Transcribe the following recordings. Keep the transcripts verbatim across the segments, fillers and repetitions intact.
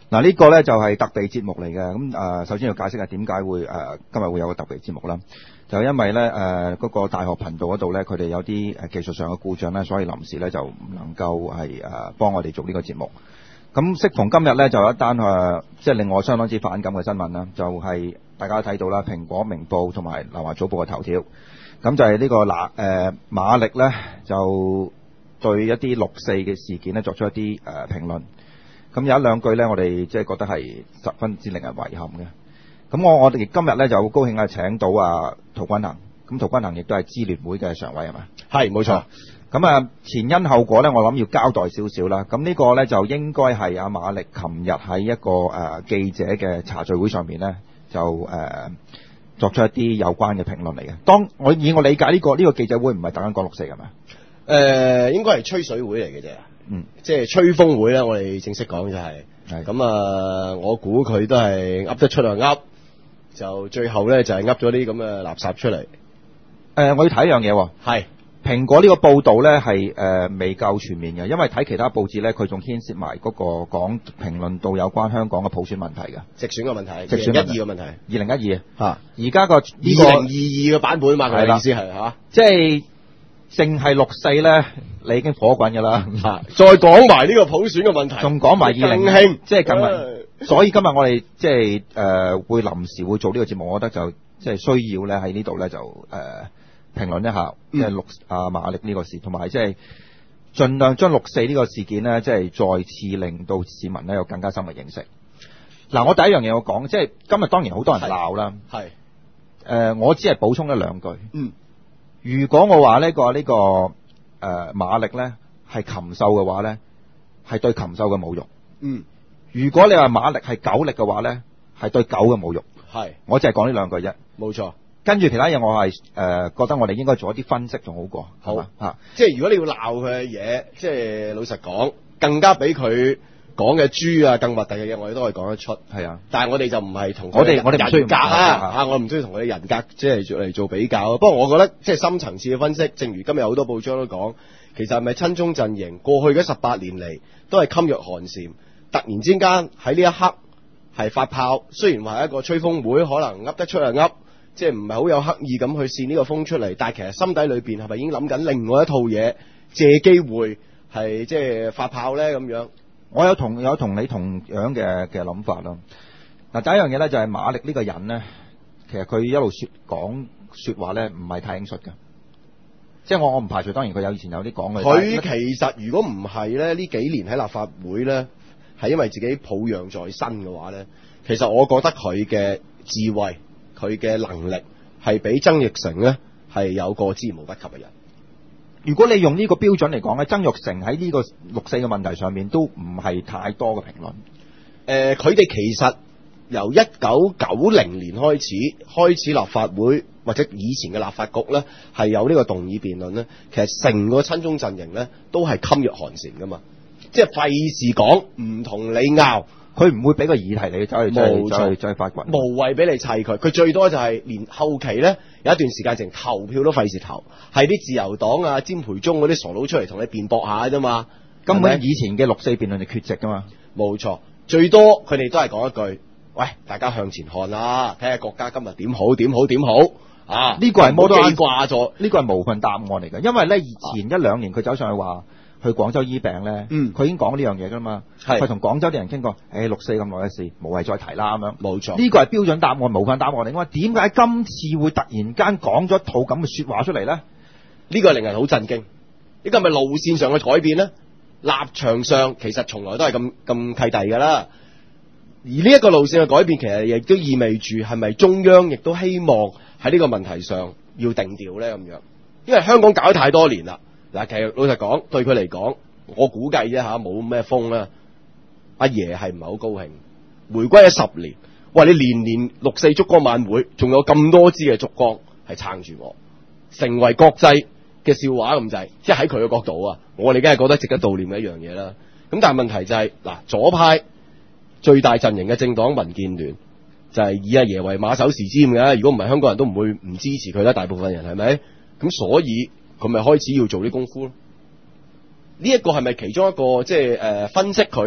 嗱，呢個咧就係特備節目嚟嘅，咁誒首先要解釋下點解會誒今日會有個特備節目啦，就因為咧誒嗰個大學頻道嗰度咧，佢哋有啲誒技術上嘅故障咧，所以臨時咧就唔能夠係誒幫我哋做呢個節目。咁適逢今日咧就有一單誒即係令我相當之反感嘅新聞啦，就係大家睇到啦，蘋果、明報同埋南華早報嘅頭條，咁就係呢個嗱誒馬力咧就對一啲六四嘅事件咧作出一啲誒評論。咁有一兩句咧，我哋即係覺得係十分之令人遺憾嘅。咁我我哋今日咧就好高興啊，請到啊陶君行。咁陶君行亦都係支聯會嘅常委係嘛？ 係，冇錯。 咁啊前因後果咧，我諗要交代少少啦。咁呢個咧就應該係阿馬力琴日喺一個誒、呃、記者嘅茶聚會上面咧，就誒、呃、作出一啲有關嘅評論嚟嘅。當我以我理解呢、呢個呢、呢個記者會唔係特登講六四係咪？ 誒、呃，應該係吹水會嚟嘅啫。 嗯， 即係吹風會啦，我哋正式講就係、 係。 咁啊，我估佢都係噏得出就噏，就最後咧就係噏咗啲咁嘅垃圾出嚟。誒、 呃，我要睇一樣嘢喎。 係。 蘋果呢個報導咧係誒未夠全面嘅，因為睇其他報紙咧，佢仲牽涉埋嗰個講評論到有關香港嘅普選問題嘅， 直選嘅問題， 直選一二嘅問題， 二零一二嚇， 而家個二零二二嘅版本嘛，佢嘅意思係嚇， 即係淨係六四咧，你已經火滾㗎啦， 再講埋呢個普選嘅問題， 仲講埋二零興， 即係今日，所以今日我哋即係誒會臨時會做呢個節目，我覺得就即係需要咧喺呢度咧就誒。呃評論一下，即係六啊馬力呢個事，同埋即係盡量將六四呢個事件呢，即係再次令到市民呢有更加深嘅認識。嗱，我第一樣嘢我講，即係今日當然好多人鬧啦，係，誒、呃，我只係補充一兩句。嗯，如果我話呢、呢個呢、呢個誒、呃、馬力呢係禽獸嘅話呢，係對禽獸嘅侮辱。嗯，如果你話馬力係狗力嘅話呢，係對狗嘅侮辱。係，我只係講呢兩句啫。冇錯。跟住其他嘢，我係誒、呃、覺得我哋應該做一啲分析仲好過，好啊， 即係如果你要鬧佢嘅嘢，即係老實講，更加比佢講嘅豬啊更核突嘅嘢，我哋都可以講得出。係啊，但係我哋就唔係同我哋我哋唔需要人格啊，嚇我唔需要同佢哋人格即係嚟做比較。不過我覺得即係深層次嘅分析，正如今日好多報章都講，其實係咪親中陣營過去嗰十八年嚟都係噤若寒蟬，突然之間喺呢一刻係發炮，雖然話係一個吹風會，可能噏得出就噏。即係唔係好有刻意咁去煽呢個風出嚟，但係其實心底裏邊係咪已經諗緊另外一套嘢，借機會係即係發炮咧咁樣？ 我有同有同你同樣嘅嘅諗法咯。嗱，第一樣嘢咧就係馬力呢個人咧，其實佢一路說講說話咧唔係太輕率嘅。即係我我唔排除，當然佢有以前有啲講嘅。 佢其實如果唔係咧，呢幾年喺立法會咧，係因為自己抱恙在身嘅話咧，其實我覺得佢嘅智慧。佢嘅能力係比曾鈺成咧係有個之無不及嘅人。 如果你用呢個標準嚟講咧，曾鈺成喺呢個六四嘅問題上面都唔係太多嘅評論。誒、 呃，佢哋其實由一九九零年開始開始立法會或者以前嘅立法局咧係有呢個動議辯論咧，其實成個親中陣營咧都係噤若寒蟬噶嘛，即係費事講唔同你拗。 佢唔會俾個議題你走去走去走去發掘， 無謂俾你砌佢。佢最多就係連後期咧有一段時間淨投票都費事投，係啲自由黨啊、詹培忠嗰啲傻佬出嚟同你辯駁下啫嘛。根本以前嘅六四辯論就缺席噶嘛。 冇錯，最多佢哋都係講一句：喂，大家向前看啦，睇下國家今日點好點好點好啊！ 呢、這個係冇得掛咗， 呢個係無份答案嚟嘅。因為咧以前一兩年佢走上去話。去廣州醫病咧，佢、嗯、已經講呢樣嘢噶嘛，佢同廣州啲人傾過，誒、欸、六四咁耐嘅事，無謂再提啦咁樣。冇錯，呢個係標準答案，無份答案嚟。我話點解今次會突然間講咗一套咁嘅説話出嚟咧？呢、 這個令人好震驚。呢、這個係咪路線上嘅改變咧？立場上其實從來都係咁咁契弟㗎啦。而呢一個路線嘅改變，其實亦都意味住係咪中央亦都希望喺呢個問題上要定調咧咁樣？因為香港搞咗太多年啦。嗱，其實老實講，對佢嚟講，我估計啫嚇，冇咩風啦。阿爺係唔係好高興？回歸咗十年，喂，你年年六四燭光晚會，仲有咁多支嘅燭光係撐住我，成為國際嘅笑話咁滯。即係喺佢嘅角度啊，我哋梗係覺得值得悼念嘅一樣嘢啦。咁但係問題就係、是、嗱，左派最大陣營嘅政黨民建聯就係、是、以阿爺為馬首是瞻嘅。如果唔係，香港人都唔會唔支持佢啦。大部分人係咪？咁所以。佢咪開始要做啲功夫咯？呢、這、一個係咪其中一個即係誒分析佢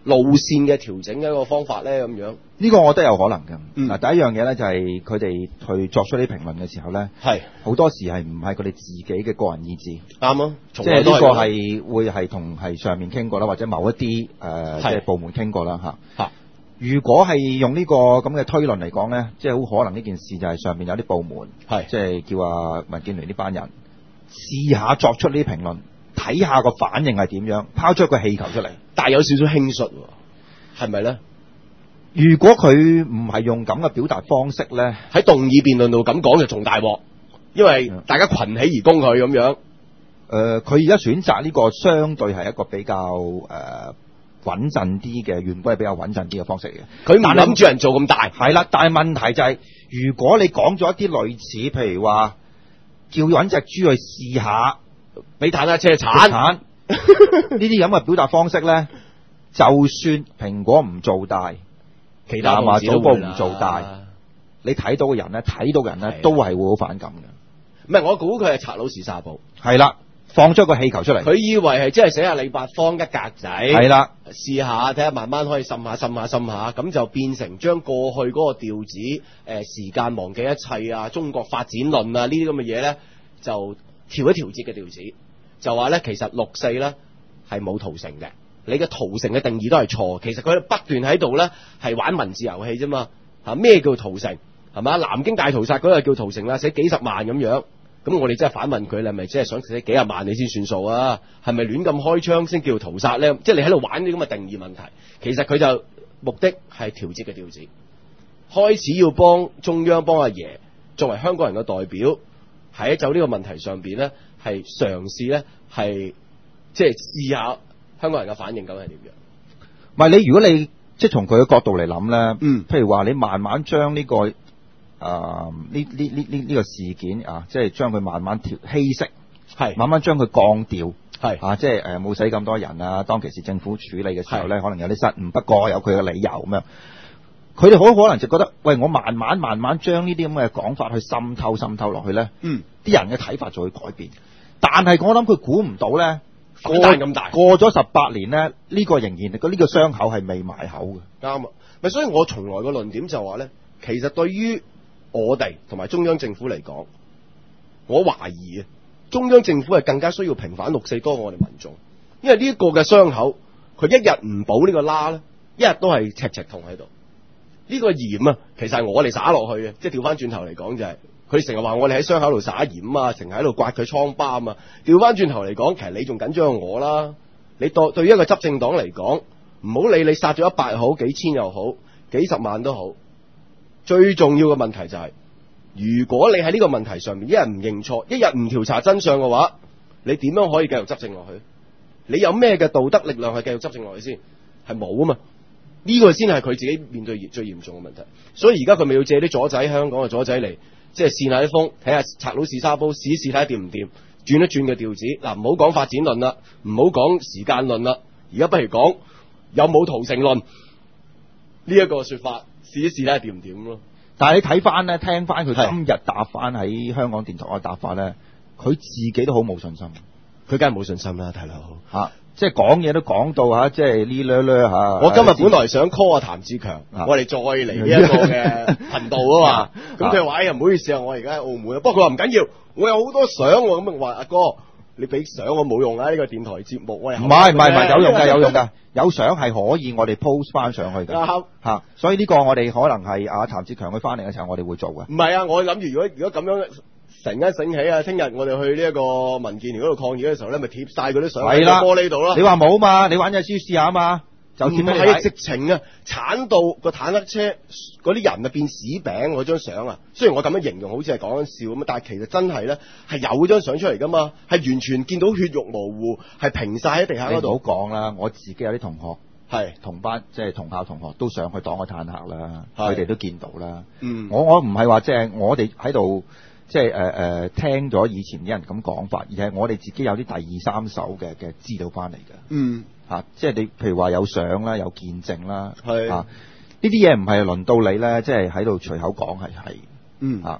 路線嘅調整嘅一個方法咧？咁樣呢個我覺得有可能嘅。 嗯嗱，第一樣嘢咧就係佢哋去作出啲評論嘅時候咧， 係好多時係唔係佢哋自己嘅個人意志。 啱啊， 即係呢個從來都係係會係同係上面傾過啦，或者某一啲誒、呃、即係部門傾過啦嚇。 嚇如果係用呢個咁嘅推論嚟講咧，即係好可能呢件事就係上面有啲部門， 係即係叫啊民建聯呢班人試下作出呢啲評論，睇下個反應係點樣，拋出一個氣球出嚟。 但係有少少輕率喎，係咪咧？ 如果佢唔係用咁嘅表達方式咧， 喺動議辯論度咁講就仲大鑊，因為大家群起而攻佢咁樣。 誒、呃，佢而家選擇呢個相對係一個比較誒穩陣啲嘅，原本係比較穩陣啲嘅方式嘅。 佢唔諗住人做咁大， 係啦。但係問題就係、是，如果你講咗一啲類似，譬如話叫揾隻豬去試下， 俾坦克車鏟呢啲咁嘅表達方式咧，就算蘋果唔做大， 其他南華早報唔做啦大，你睇到嘅人咧，睇到嘅人咧，都係會好反感嘅。 唔係，我估佢係賊佬時沙報， 係啦，放咗個氣球出嚟， 佢以為係即係寫下李八方一格仔， 係啦， 試下睇下慢慢可以滲下滲下滲下，咁就變成將過去嗰個調子，誒、呃、時間忘記一切啊，中國發展論啊呢啲咁嘅嘢咧，就調一調節嘅調子，就話咧其實六四咧係冇屠城嘅，你嘅屠城嘅定義都係錯，其實佢不斷喺度咧係玩文字遊戲啫嘛，嚇咩叫屠城係嘛？南京大屠殺嗰個叫屠城啦，寫幾十萬咁樣。咁我哋真係反問佢，你係咪真係想寫幾廿萬你先算數啊？係咪亂咁開槍先叫屠殺咧？即係你喺度玩啲咁嘅定義問題。其實佢就目的係調節嘅調子，開始要幫中央幫阿爺作為香港人嘅代表喺走呢個問題上邊咧，係嘗試咧係即係試下香港人嘅反應究竟係點樣？ 唔係你如果你即係從佢嘅角度嚟諗咧， 嗯， 譬如話你慢慢將呢、這個。啊！呢呢呢呢呢個事件啊，即係將佢慢慢調稀釋， 係慢慢將佢降調， 係啊，即係誒冇使咁多人啊。當其時政府處理嘅時候咧，可能有啲失誤，不過有佢嘅理由咁樣。佢哋好可能就覺得，喂，我慢慢慢慢將呢啲咁嘅講法去滲透滲透落去咧， 嗯， 啲人嘅睇法就會改變。但係我諗佢估唔到咧， 反彈咁大， 過咗十八年咧，呢、呢個仍然個呢個傷口係未埋口嘅。 啱啊！咪所以我從來個論點就話咧，其實對於我哋同埋中央政府嚟講，我懷疑啊，中央政府係更加需要平反六四多過我哋民眾，因為呢一個嘅傷口，佢一日唔補呢個疤咧，一日都係赤赤痛喺度。呢、這個鹽啊，其實係我哋灑落去嘅，即係調翻轉頭嚟講就係、是，佢成日話我哋喺傷口度灑鹽啊，成日喺度刮佢瘡疤啊嘛。調翻轉頭嚟講，其實你仲緊張過我啦。你對對於一個執政黨嚟講，唔好理你殺咗一百好，幾千又好，幾十萬都好。最重要嘅問題就係、是，如果你喺呢個問題上面一日唔認錯，一日唔調查真相嘅話，你點樣可以繼續執政落去？你有咩嘅道德力量去繼續執政落去先？係冇啊嘛！呢、這個先係佢自己面對最嚴重嘅問題。所以而家佢咪要借啲左仔，香港嘅左仔嚟，即係試下啲風，睇下賊佬試沙煲，試一試睇下掂唔掂，轉一轉嘅調子。嗱，唔好講發展論啦，唔好講時間論啦，而家不如講有冇屠城論呢一個說法。試一試睇下掂唔掂咯， 但係你睇翻咧，聽翻佢今日答翻喺香港電台嘅答法咧，佢自己都好冇信心， 佢梗係冇信心啦，大佬嚇，即係講嘢都講到嚇，即係呢咧咧嚇。 我今日本來想 call 阿譚志強，我哋再嚟呢一個嘅頻道啊嘛，咁佢話：哎呀，唔好意思啊，我而家喺澳門啊，不過佢話唔緊要，我有好多相喎，咁話阿哥。你俾相我冇用啊！呢、這個電台節目我係唔係唔係唔係有用㗎有用㗎，有相係可以我哋 post 翻上去㗎嚇，所以呢個我哋可能係阿譚志強佢翻嚟嘅時候我哋會做嘅。唔係啊，我諗住如果如果咁樣成間醒起啊，聽日我哋去呢一個民建聯嗰度抗議嘅時候咧，咪貼晒嗰啲相喺個玻璃度咯。你話冇嘛？你玩隻豬試下啊嘛？就唔係直情啊，鏟到個坦克車嗰啲人啊變屎餅嗰張相啊！雖然我咁樣形容好似係講緊笑咁，但係其實真係咧係有張相出嚟噶嘛，係完全見到血肉模糊，係平晒喺地下嗰度。唔好講啦，我自己有啲同學係同班即係同校同學都上去擋個坦克啦，佢哋都見到啦。嗯，我我唔係話即係我哋喺度即係誒誒聽咗以前啲人咁講法，而係我哋自己有啲第二三手嘅嘅資料翻嚟嘅。嗯。啊，即係你譬如話有相啦，有見證啦，係啊，呢啲嘢唔係輪到你咧，即係喺度隨口講係係，嗯啊，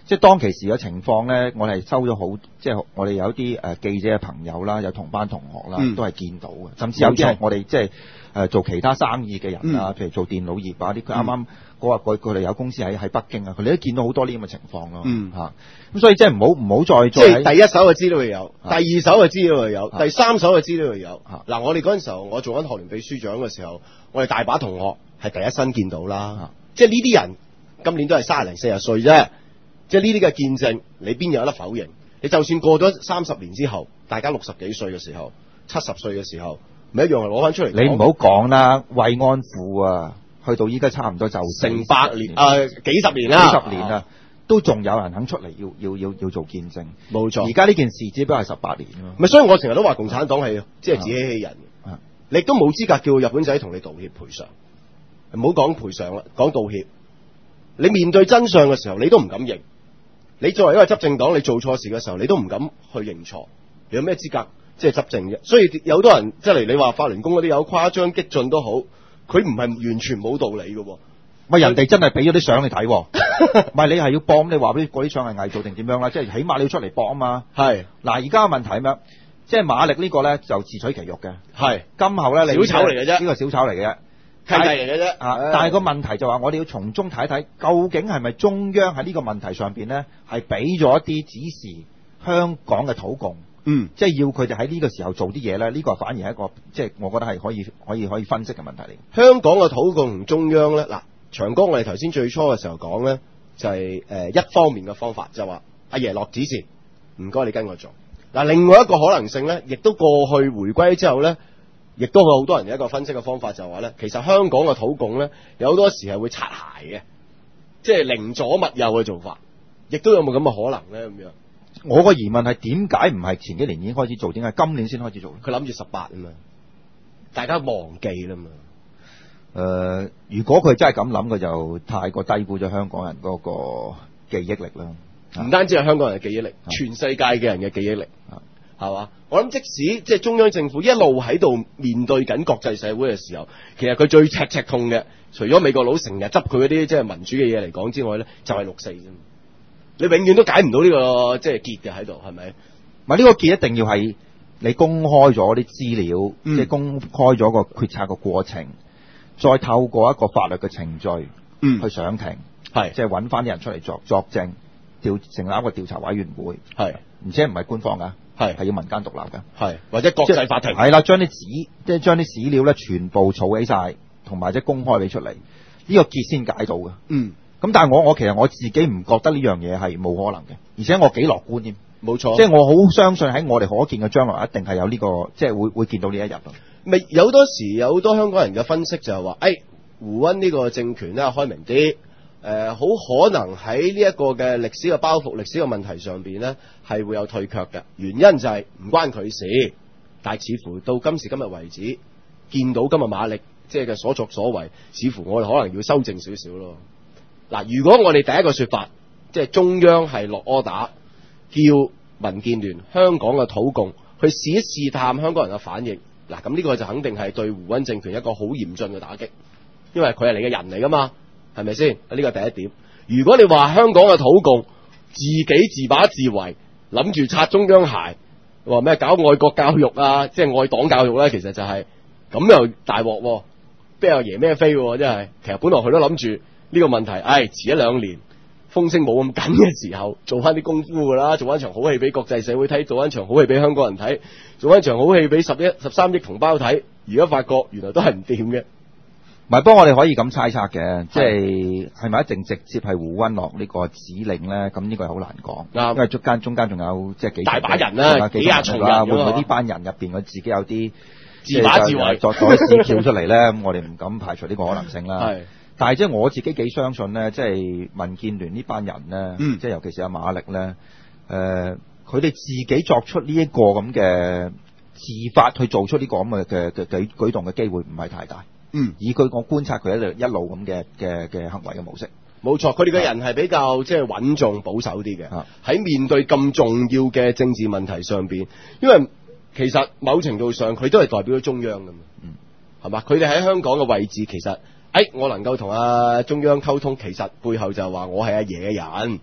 即係當其時嘅情況咧，我哋收咗好，即係我哋有啲誒記者嘅朋友啦，有同班同學啦， 嗯都係見到嘅，甚至有啲係冇錯我哋即係誒做其他生意嘅人啊， 嗯譬如做電腦業啊啲，佢啱啱嗰日佢佢哋有公司喺喺北京啊，佢哋都見到好多呢咁嘅情況咯， 嗯嚇，咁所以即係唔好唔好再即再係第一手嘅資料又有， 啊第二手嘅資料又有， 啊第三手嘅資料又有。 啊嗱，我哋嗰陣時候，我做緊學聯秘書長嘅時候，我哋大把同學係第一身見到啦。 啊即係呢啲人今年都係三十零四十歲啫，即係呢啲嘅見證，你邊有得否認？你就算過咗三十年之後，大家六十幾歲嘅時候、七十歲嘅時候，咪一樣係攞翻出嚟講。 你唔好講啦，慰安婦啊，去到依家差唔多就成百年啊、呃，幾十年啦， 幾十年啦，都仲有人肯出嚟要要要要做見證。 冇錯。 而家呢件事只不過係十八年咯。 咪所以我成日都話共產黨係即係自欺欺人嘅， 啊你亦都冇資格叫日本仔同你道歉賠償。唔好講賠償啦，講道歉。你面對真相嘅時候，你都唔敢認。你作為一個執政黨，你做錯事嘅時候，你都唔敢去認錯。你有咩資格即係執政啫？所以有好多人即係嚟你話法輪功嗰啲有誇張激進都好，佢唔係完全冇道理嘅。 喂，人哋真係俾咗啲相你睇，唔係你係要幫你話俾嗰啲相係偽造定點樣啦？即係起碼你要出嚟搏啊嘛。 係嗱，而家嘅問題係咩？即係馬力呢個咧就自取其辱嘅。 係今後咧你小丑嚟嘅啫， 呢個小丑嚟嘅啫。 契弟嚟嘅啫， 啊！但係個問題就話，我哋要從中睇一睇，究竟係咪中央喺呢個問題上邊呢，係俾咗一啲指示香港嘅土共， 嗯， 即係要佢哋喺呢個時候做啲嘢呢？呢、呢個反而係一個即係我覺得係可以可以可以分析嘅問題嚟。 香港嘅土共同中央呢，嗱，長江我哋頭先最初嘅時候講呢，就係、是、誒一方面嘅方法，就話阿爺落指示，唔該你跟我做。嗱，另外一個可能性呢，亦都過去回歸之後呢。亦都有好多人有一個分析嘅方法，就係話咧，其實香港嘅土共咧，有好多時係會擦鞋嘅，即係寧左勿右嘅做法，亦都有冇咁嘅可能咧？咁樣， 我個疑問係點解唔係前幾年已經開始做，點解今年先開始做？ 佢諗住十八啊嘛，大家忘記啦嘛。 誒、呃，如果佢真係咁諗，佢就太過低估咗香港人嗰個記憶力啦。 唔單止係香港人嘅記憶力，全世界嘅人嘅記憶力。係嘛？我諗即使即係中央政府一路喺度面對緊國際社會嘅時候，其實佢最赤赤痛嘅，除咗美國佬成日執佢嗰啲即係民主嘅嘢嚟講之外咧，就係六四啫。你永遠都解唔到呢個即係結嘅喺度，係咪？ 唔係呢個結一定要係你公開咗啲資料， 嗯、 即係公開咗個決策嘅過程，再透過一個法律嘅程序， 嗯， 去上庭， 係即係揾翻啲人出嚟作作證，調成立一個調查委員會， 係， 而且唔係官方㗎。 係係要民間獨立嘅， 係或者國際法庭係啦，將啲紙即係將啲史料咧全部儲起晒，同埋即係公開俾出嚟，呢、呢個結先解到嘅。 嗯， 咁但係我我其實我自己唔覺得呢樣嘢係冇可能嘅，而且我幾樂觀添。 冇錯， 即係我好相信喺我哋可見嘅將來一定係有呢、呢個即係會會見到呢一日咯。 咪有好多時有好多香港人嘅分析就係話，誒、哎、胡溫呢個政權咧開明啲。誒、呃，好可能喺呢一個嘅歷史嘅包袱、歷史嘅問題上邊呢，係會有退卻嘅。原因就係唔關佢事，但係似乎到今時今日為止，見到今日馬力即係嘅所作所為，似乎我哋可能要修正少少咯。嗱，如果我哋第一個說法，即係中央係落柯打，叫民建聯、香港嘅土共去試一試探香港人嘅反應，嗱，咁呢個就肯定係對胡溫政權一個好嚴峻嘅打擊，因為佢係你嘅人嚟噶嘛。係咪先？呢個第一點。如果你話香港嘅土共自己自把自為，諗住擦中央鞋，話咩搞愛國教育啊，即係愛黨教育咧，其實就係、是、咁又大鑊，邊有爺咩飛？真係，其實本來佢都諗住呢個問題，唉，遲一兩年風聲冇咁緊嘅時候，做翻啲功夫噶啦，做翻場好戲俾國際社會睇，做翻場好戲俾香港人睇，做翻場好戲俾十一十三億同胞睇。而家發覺原來都係唔掂嘅。 唔係，不過我哋可以咁猜測嘅，即係係咪一定直接係胡溫落呢個指令咧？咁呢個係好難講，因為中間中間仲有即係幾大把人啦，幾廿重人啦， 會唔會呢班人入邊佢自己有啲自把自為作咗啲屎橋出嚟咧？咁我哋唔敢排除呢個可能性啦。 係，但係即係我自己幾相信咧，即係民建聯呢班人咧， 嗯、 即係尤其是阿馬力咧，誒、呃，佢哋自己作出呢一個咁嘅自發去做出呢個咁嘅嘅嘅舉舉動嘅機會唔係太大。 嗯， 以佢我觀察佢一路一路咁嘅嘅嘅行為嘅模式， 冇錯，佢哋嘅人係比較即係穩重保守啲嘅。喺、啊、面對咁重要嘅政治問題上邊，因為其實某程度上佢都係代表咗中央噶嘛，嗯，係嘛？佢哋喺香港嘅位置，其實誒、哎，我能夠同阿中央溝通，其實背後就係話我係阿爺嘅人，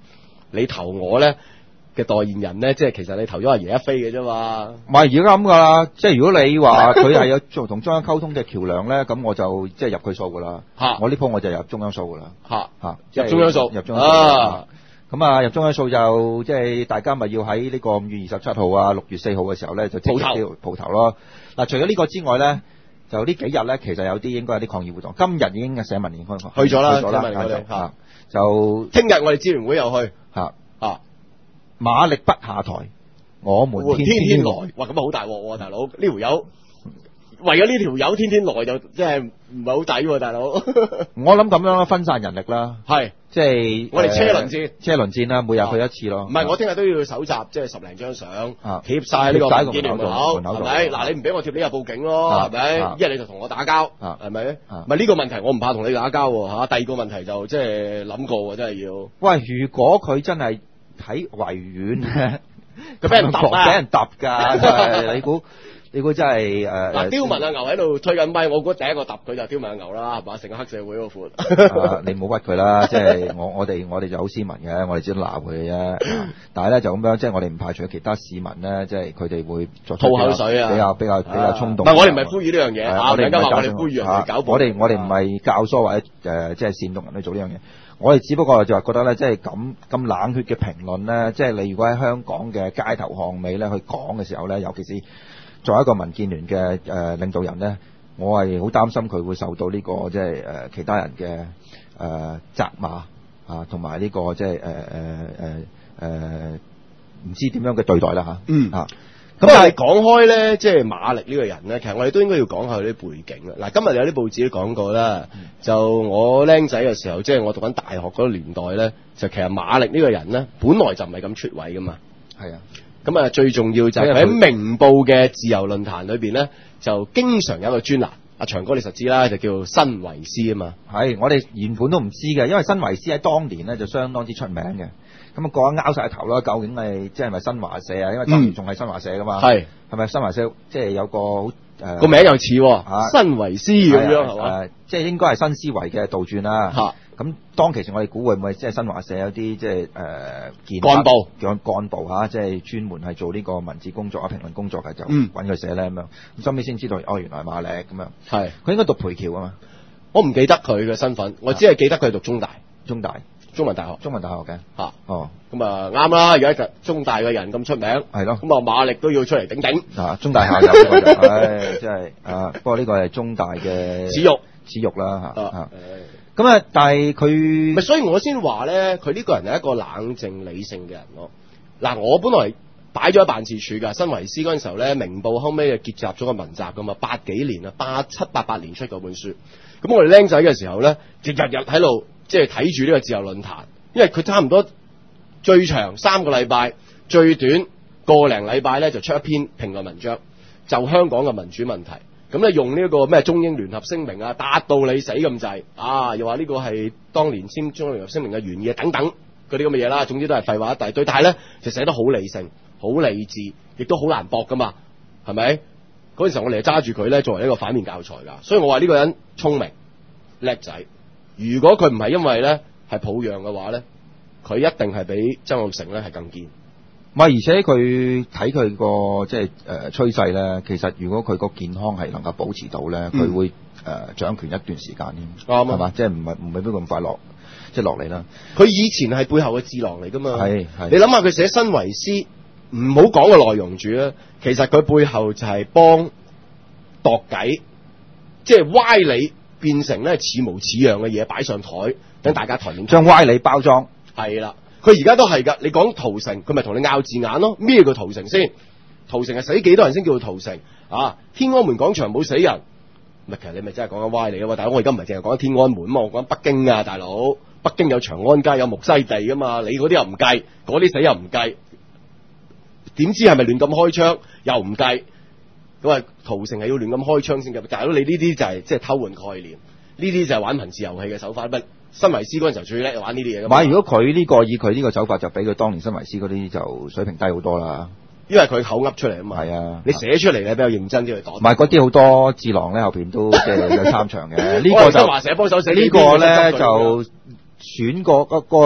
你投我咧嘅代言人咧，即係其實你投咗阿爺一飛嘅啫嘛。 唔係而家咁噶啦，即係如果你話佢係有做同中央溝通嘅橋梁咧，咁我就即係入佢數噶啦。 嚇， 我呢鋪我就入中央數噶啦。 嚇嚇， 入中央數， 入中央數啊。咁啊，入中央數就即係大家咪要喺呢個五月二十七號啊、六月四號嘅時候咧，就蒲頭蒲頭咯。嗱，除咗呢個之外咧，就呢幾日咧，其實有啲應該有啲抗議活動。今日已經社民連開去咗啦， 去咗啦， 我哋嚇就聽日我哋支聯會又去嚇啊， 馬力不下台，我們天天天來。 來。 哇，咁啊好大鑊喎，大佬呢條友。為咗呢條友天天來就即係唔係好抵喎，大佬。 我諗咁樣分散人力啦， 係即係我哋車輪戰， 車輪戰啦，每日去一次咯。 唔係，我聽日都要搜集，即係十零張相， 啊貼晒喺呢個民建聯門口， 門口度係咪？嗱，你唔俾我貼，你又報警咯， 啊係咪啊？ 一係你就同我打交， 啊係咪？ 啊唔係呢個問題，我唔怕同你打交喎嚇。第二個問題就即係諗過喎，真係要。 喂，如果佢真係喺維園咧， 佢俾人揼啊俾人揼㗎，真係你估？你估真係誒嗱，刁民阿牛喺度推緊咪，我估第一個揼佢就刁民阿牛啦，係嘛？成個黑社會嗰個款。 啊，你唔好屈佢啦，即係我我哋我哋就好斯文嘅，我哋只係鬧佢嘅啫。但係咧就咁樣，即係我哋唔排除其他市民咧，即係佢哋會作出吐口水啊， 比較比較比較衝動。 唔係，我哋唔係呼籲呢樣嘢啊！ 我哋唔係話我哋呼籲人哋搞暴我哋我哋唔係教唆或者誒即係煽動人去做呢樣嘢。我哋只不過就係覺得咧，即係咁咁冷血嘅評論咧，即係你如果喺香港嘅街頭巷尾咧去講嘅時候咧，尤其是作為一個民建聯嘅誒領導人咧，我係好擔心佢會受到呢、這個即係誒其他人嘅誒責罵啊，同埋呢個即係誒誒誒誒唔知點樣嘅對待啦嚇。 嗯啊， 咁但係講開咧，即係馬力呢個人咧，其實我哋都應該要講下佢啲背景啊。嗱，今日有啲報紙都講過啦， 嗯、就我僆仔嘅時候，即係我讀緊大學嗰個年代咧，就其實馬力呢個人咧，本來就唔係咁出位噶嘛。 係啊。 咁啊，最重要就係喺明報嘅自由論壇裏邊咧，就經常有一個專欄。阿長哥你實知啦，就叫新維斯啊嘛。 係，我哋原本都唔知嘅，因為新維斯喺當年咧就相當之出名嘅。咁啊，個人拗晒頭啦，究竟係即係咪新華社啊？因為當年仲係新華社噶嘛。係、嗯，係咪新華社？即係有個好誒個名又似新維斯咁樣係嘛？ 誒，即係應該係新思維嘅倒轉啦。嚇。咁當其時我哋估會唔會即係新華社有啲即係誒建幹部，叫幹部嚇，即係專門係做呢個文字工作啊、評論工作嘅，就揾佢寫咧咁樣。咁後尾先知道，哦，原來係馬力咁樣。係，佢應該讀培僑啊嘛。我唔記得佢嘅身份，我只係記得佢係讀中大。中大，中文大學，中文大學嘅嚇。哦，咁啊啱啦！而家中大嘅人咁出名，係咯。咁啊馬力都要出嚟頂頂。啊，中大校友，唉，真係啊！不過呢個係中大嘅恥辱，恥辱啦嚇嚇。咁啊，但係佢咪，所以我先話咧，佢呢個人係一個冷靜理性嘅人咯。嗱，我本來擺咗喺辦事處㗎，新維斯嗰陣時候咧，明報後尾就結集咗個文集㗎嘛，八幾年啊，八七八八年出嗰本書。咁我哋僆仔嘅時候咧，就日日喺度即係睇住呢個自由論壇，因為佢差唔多最長三個禮拜，最短個零禮拜咧就出一篇評論文章，就香港嘅民主問題。咁咧用呢一個咩中英聯合聲明啊，打到你死咁滯啊！又話呢個係當年簽中英聯合聲明嘅原意等等嗰啲咁嘅嘢啦，總之都係廢話一大堆。但係咧就寫得好理性、好理智，亦都好難駁噶嘛，係咪？嗰陣時候我哋就揸住佢咧作為一個反面教材㗎，所以我話呢個人聰明叻仔。如果佢唔係因為咧係抱養嘅話咧，佢一定係比曾鈺成咧係更堅。唔係，而且佢睇佢個即係誒趨勢咧，其實如果佢個健康係能夠保持到咧，佢、嗯、會誒、呃、掌權一段時間添，啱係嘛？即係唔係唔係邊咁快落即係落嚟啦？佢以前係背後嘅智囊嚟噶嘛？係係。你諗下佢寫新維斯，唔好講個內容住啦，其實佢背後就係幫度計，即係歪理變成咧似模似樣嘅嘢擺上台，等大家台面將歪理包裝。係啦。佢而家都係㗎，你講屠城，佢咪同你拗字眼咯？咩叫屠城先？屠城係死幾多人先叫做屠城啊？天安門廣場冇死人，咪其實你咪真係講緊歪理啊！大佬，我而家唔係淨係講緊天安門啊嘛，我講北京啊，大佬，北京有長安街，有木樨地噶嘛，你嗰啲又唔計，嗰啲死又唔計，點知係咪亂咁開槍又唔計？咁啊，屠城係要亂咁開槍先嘅，大佬你呢啲就係即係偷換概念，呢啲就係玩文字遊戲嘅手法。不新維斯嗰陣時候最叻玩呢啲嘢㗎嘛。如果佢呢、這個以佢呢個手法就比佢當年新維斯嗰啲就水平低好多啦。因為佢口噏出嚟啊嘛。係啊，你寫出嚟咧比較認真啲去講。唔係嗰啲好多智囊咧後邊都即係有參場嘅。呢個就新華社幫手寫呢個咧就選過嗰、那個誒、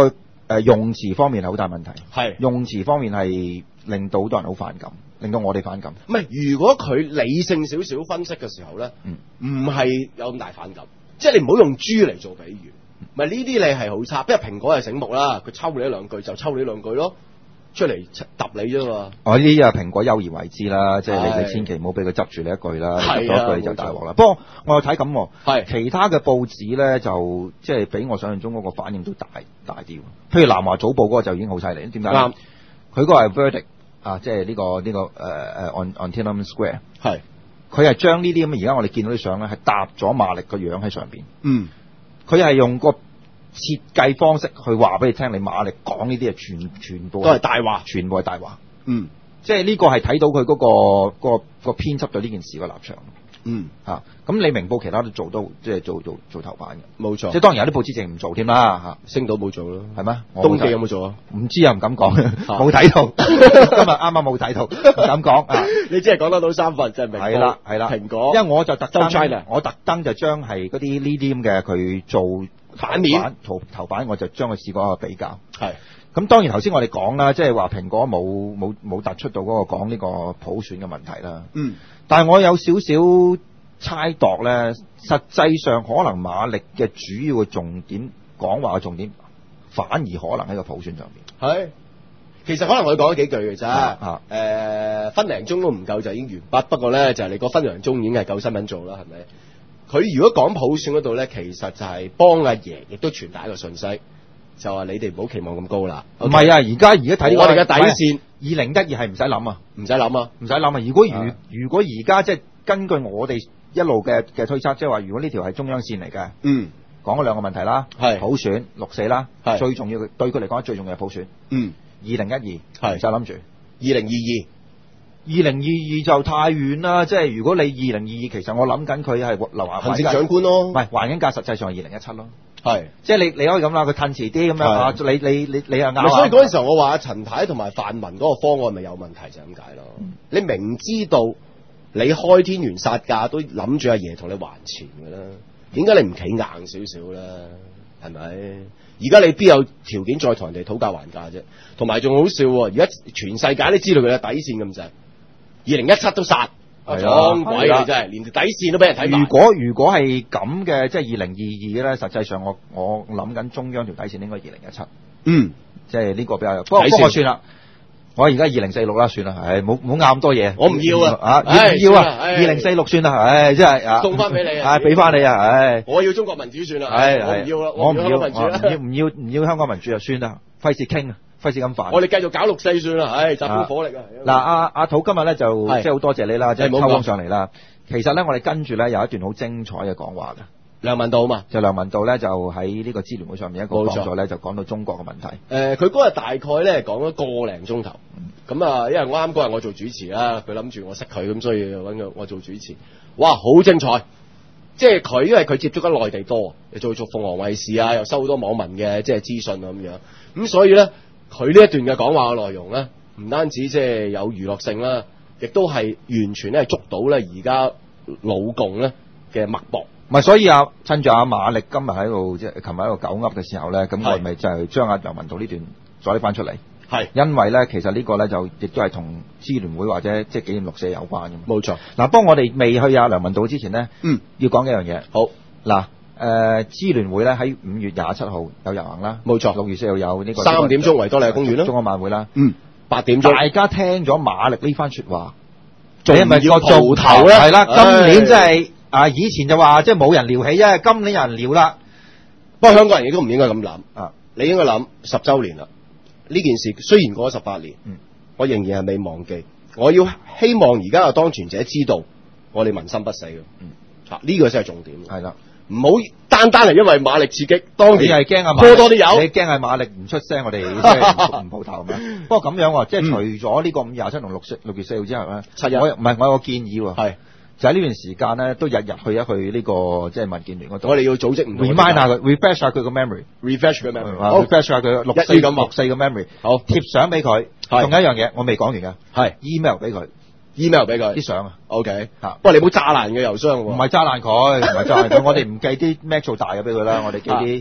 誒用詞方面係好大問題， 係用詞方面係令到好多人好反感，令到我哋反感。 唔係，如果佢理性少少分析嘅時候咧，唔係、嗯、有咁大反感，即係你唔好用豬嚟做比喻，唔係呢啲你係好差，不過蘋果係醒目啦，佢抽你一兩句就抽你一兩句咯，出嚟揼你啫嘛。 我呢啲啊蘋果優而為之啦，即係你你千祈唔好俾佢執住你一句啦，執咗一句就大鑊啦。不過我有睇咁， 係其他嘅報紙咧就即係比我想象中嗰個反應都大大啲。譬如南華早報嗰個就已經好犀利，點解？啱，佢嗰個係 verdict 啊，即係呢、這個呢、這個誒誒、uh, on on Tiananmen Square 係，佢係將呢啲咁而家我哋見到啲相咧係搭咗馬力個樣喺上邊。嗯，佢係用個設計方式去話俾你聽，你馬力講呢啲係全全部都係大話， 全部係大話。 嗯， 即係呢個係睇到佢嗰、那個個個編輯對呢件事個立場。嗯，啊，咁你明報其他都做到，即係做做做頭版嘅，冇錯。即係當然有啲報紙淨唔做添啦，嚇。星島冇做咯，係咩？東記有冇做啊？唔知啊，唔敢講，冇睇到。今日啱啱冇睇到，唔敢講啊。你只係講得到三份，即係明報。係啦，係啦。蘋果，因為我就特登，我特登就將係嗰啲呢啲咁嘅佢做版面頭頭版，我就將佢試過一個比較。係。咁當然頭先我哋講啦，即係話蘋果冇冇冇突出到嗰個講呢個普選嘅問題啦。嗯。但係我有少少猜度咧，實際上可能馬力嘅主要嘅重點講話嘅重點，反而可能喺個普選上面。係，其實可能佢講咗幾句嘅啫。啊，誒、呃，分零鐘都唔夠就已經完畢。不過咧，就係、是、你個分零鐘已經係夠新聞做啦，係咪？佢如果講普選嗰度咧，其實就係幫阿爺，亦都傳達一個訊息，就話你哋唔好期望咁高啦。唔、okay? 係啊，而家而家睇我哋嘅底線，二零一二係唔使諗啊，唔使諗啊，唔使諗啊。如果如、啊、如果而家即係根據我哋一路嘅嘅推測，即係話如果呢條係中央線嚟嘅，嗯，講咗兩個問題啦，係普選六四啦，係最重要嘅，對佢嚟講最重要係普選，嗯，二零一二係唔使諗住，二零二二。二零二二就太遠啦，即係如果你二零二二，其實我諗緊佢係留華行政長官咯，唔係環境價，實際上係二零一七咯，係，即係你你可以咁啦，佢褪遲啲咁樣啊，你你你你又啱，所以嗰陣時候我話陳太同埋泛民嗰個方案咪有問題就係咁解咯，嗯，你明知道你開天元殺價都諗住阿爺同你還錢㗎啦，點解你唔企硬少少咧？係咪？而家你邊有條件再同人哋討價還價啫？同埋仲好笑喎，而家全世界都知道佢嘅底線咁滯。二零一七都殺，裝鬼你真係，連底線都俾人睇埋。如果如果係咁嘅，即係二零二二咧，實際上我我諗緊中央條底線應該二零一七。嗯，即係呢個比較有。不過不過算啦，我而家二零四六啦，算啦，唉，冇冇拗咁多嘢。我唔要啊，啊要唔要啊？二零四六算啦，唉，真係啊，送翻俾你啊，俾翻你啊，唉。我要中國民主算啦，唉，我唔要啦，我唔要民主啦，唔要唔要唔要香港民主就算啦，費事傾啊。費事咁煩，我哋繼續搞六四算啦，唉，集中火力啊！嗱，阿阿土今日咧就即係好多謝你啦，即係抽空上嚟啦。其實咧，我哋跟住咧有一段好精彩嘅講話嘅。梁文道嘛，就梁文道咧就喺呢個支聯會上面一個講座咧，就講到中國嘅問題。誒、呃，佢嗰日大概咧講咗個零鐘頭，咁、嗯、啊，因為我啱嗰日我做主持啦，佢諗住我識佢，咁所以揾佢我做主持。哇，好精彩！即係佢，因為佢接觸緊內地多，又做做鳳凰衛視啊，又收好多網民嘅即係資訊啊咁樣，咁所以咧。佢呢一段嘅講話嘅內容咧，唔單止即係有娛樂性啦，亦都係完全咧捉到咧而家老共咧嘅脈搏。唔係，所以啊，趁住阿馬力今日喺度即係琴日喺度狗噏嘅時候咧，咁我咪就係將阿梁文道呢段再翻出嚟。係，因為咧其實呢個咧就亦都係同支聯會或者即係紀念六四有關嘅。冇錯。嗱，不過我哋未去阿梁文道之前咧，嗯，要講幾樣嘢。好，嗱。誒、呃，支聯會咧喺五月廿七號有遊行啦，冇錯。六月四號有呢個三點鐘維多利亞公園啦，中國晚會啦。嗯，八點鐘。大家聽咗馬力呢番說話，你係咪個做頭咧？係啦，今年真係啊，以前就話即係冇人撩起啫，今年有人撩啦。不過香港人亦都唔應該咁諗啊，你應該諗十週年啦。呢件事雖然過咗十八年，嗯，我仍然係未忘記。我要希望而家嘅當權者知道，我哋民心不死嘅。嗯，啊，呢、這個先係重點。係啦。唔好單單係因為馬力刺激，當然係驚阿馬力多啲有，你驚係馬力唔出聲，我哋即係唔抱頭咩？不過咁樣喎，即係除咗呢個五月廿七同六四六月四號之後咧，七日我唔係我有個建議喎，係就喺呢段時間咧，都日日去一去呢個即係民建聯嗰度，我哋要組織唔 remind 下佢 refresh 下佢個 memory，refresh 佢 memory，refresh 下佢六四咁六四嘅 memory，好貼相俾佢，仲有一樣嘢我未講完㗎，係 email 俾佢。email 俾佢啲相啊 ，OK 嚇，不過你唔好炸爛嘅郵箱喎，唔係炸爛佢，唔係炸爛佢，我哋唔計啲 Mac 做大嘅俾佢啦，我哋寄啲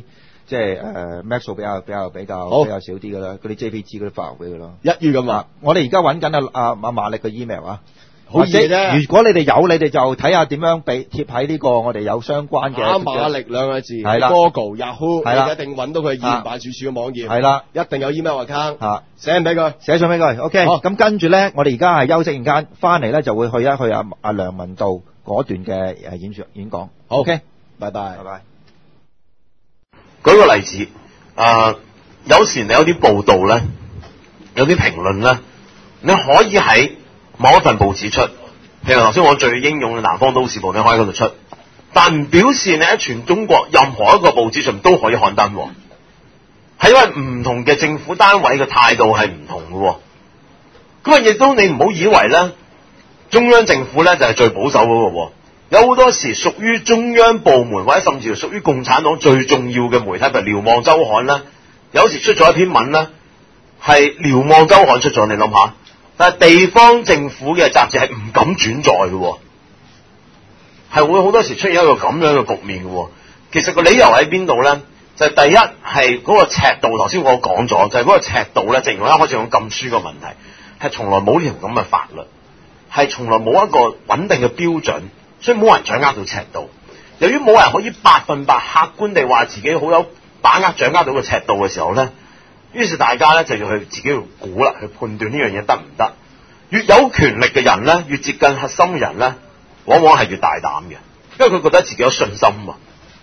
即係誒 Mac 數比較比較比較好比較少啲噶啦，嗰啲 J P G 嗰啲 file 俾佢咯。 一於咁話， 我哋而家揾緊阿阿阿馬力嘅 email 啊。 好易嘅啫。 如果你哋有，你哋就睇下點樣俾貼喺呢個我哋有相關嘅。 打馬力兩個字， 係啦 Google Yahoo， 係啦你一定揾到佢議員辦事處嘅網頁， 係啦， 一定有 email account， 嚇寫俾佢， 寫上俾佢。OK， 好咁跟住咧，我哋而家係休息陣間，翻嚟咧就會去一去阿阿梁文道嗰段嘅誒演説演講。 好 OK， 拜拜， 拜拜。 舉個例子，誒、呃，有時你有啲報道咧，有啲評論咧，你可以喺某一份報紙出，譬如頭先我最英勇嘅《南方都市報》，你可以喺嗰度出，但唔表示你喺全中國任何一個報紙上都可以刊登，係因為唔同嘅政府單位嘅態度係唔同嘅。咁啊，亦都你唔好以為咧，中央政府咧就係最保守嗰個。有好多時屬於中央部門或者甚至乎屬於共產黨最重要嘅媒體，譬如《瞭望週刊》啦，有時出咗一篇文咧，係《瞭望週刊》出咗，你諗下，但係地方政府嘅雜誌係唔敢轉載嘅，係會好多時出現一個咁樣嘅局面嘅。其實個理由喺邊度咧？就係、是、第一係嗰個尺度，頭先我講咗，就係、是、嗰個尺度咧，正如我一開始講禁書嘅問題，係從來冇呢條咁嘅法律，係從來冇一個穩定嘅標準。所以冇人掌握到尺度，由於冇人可以百分百客觀地話自己好有把握掌握到個尺度嘅時候咧，於是大家咧就要去自己去估啦，去判斷呢樣嘢得唔得。越有權力嘅人咧，越接近核心嘅人咧，往往係越大膽嘅，因為佢覺得自己有信心啊。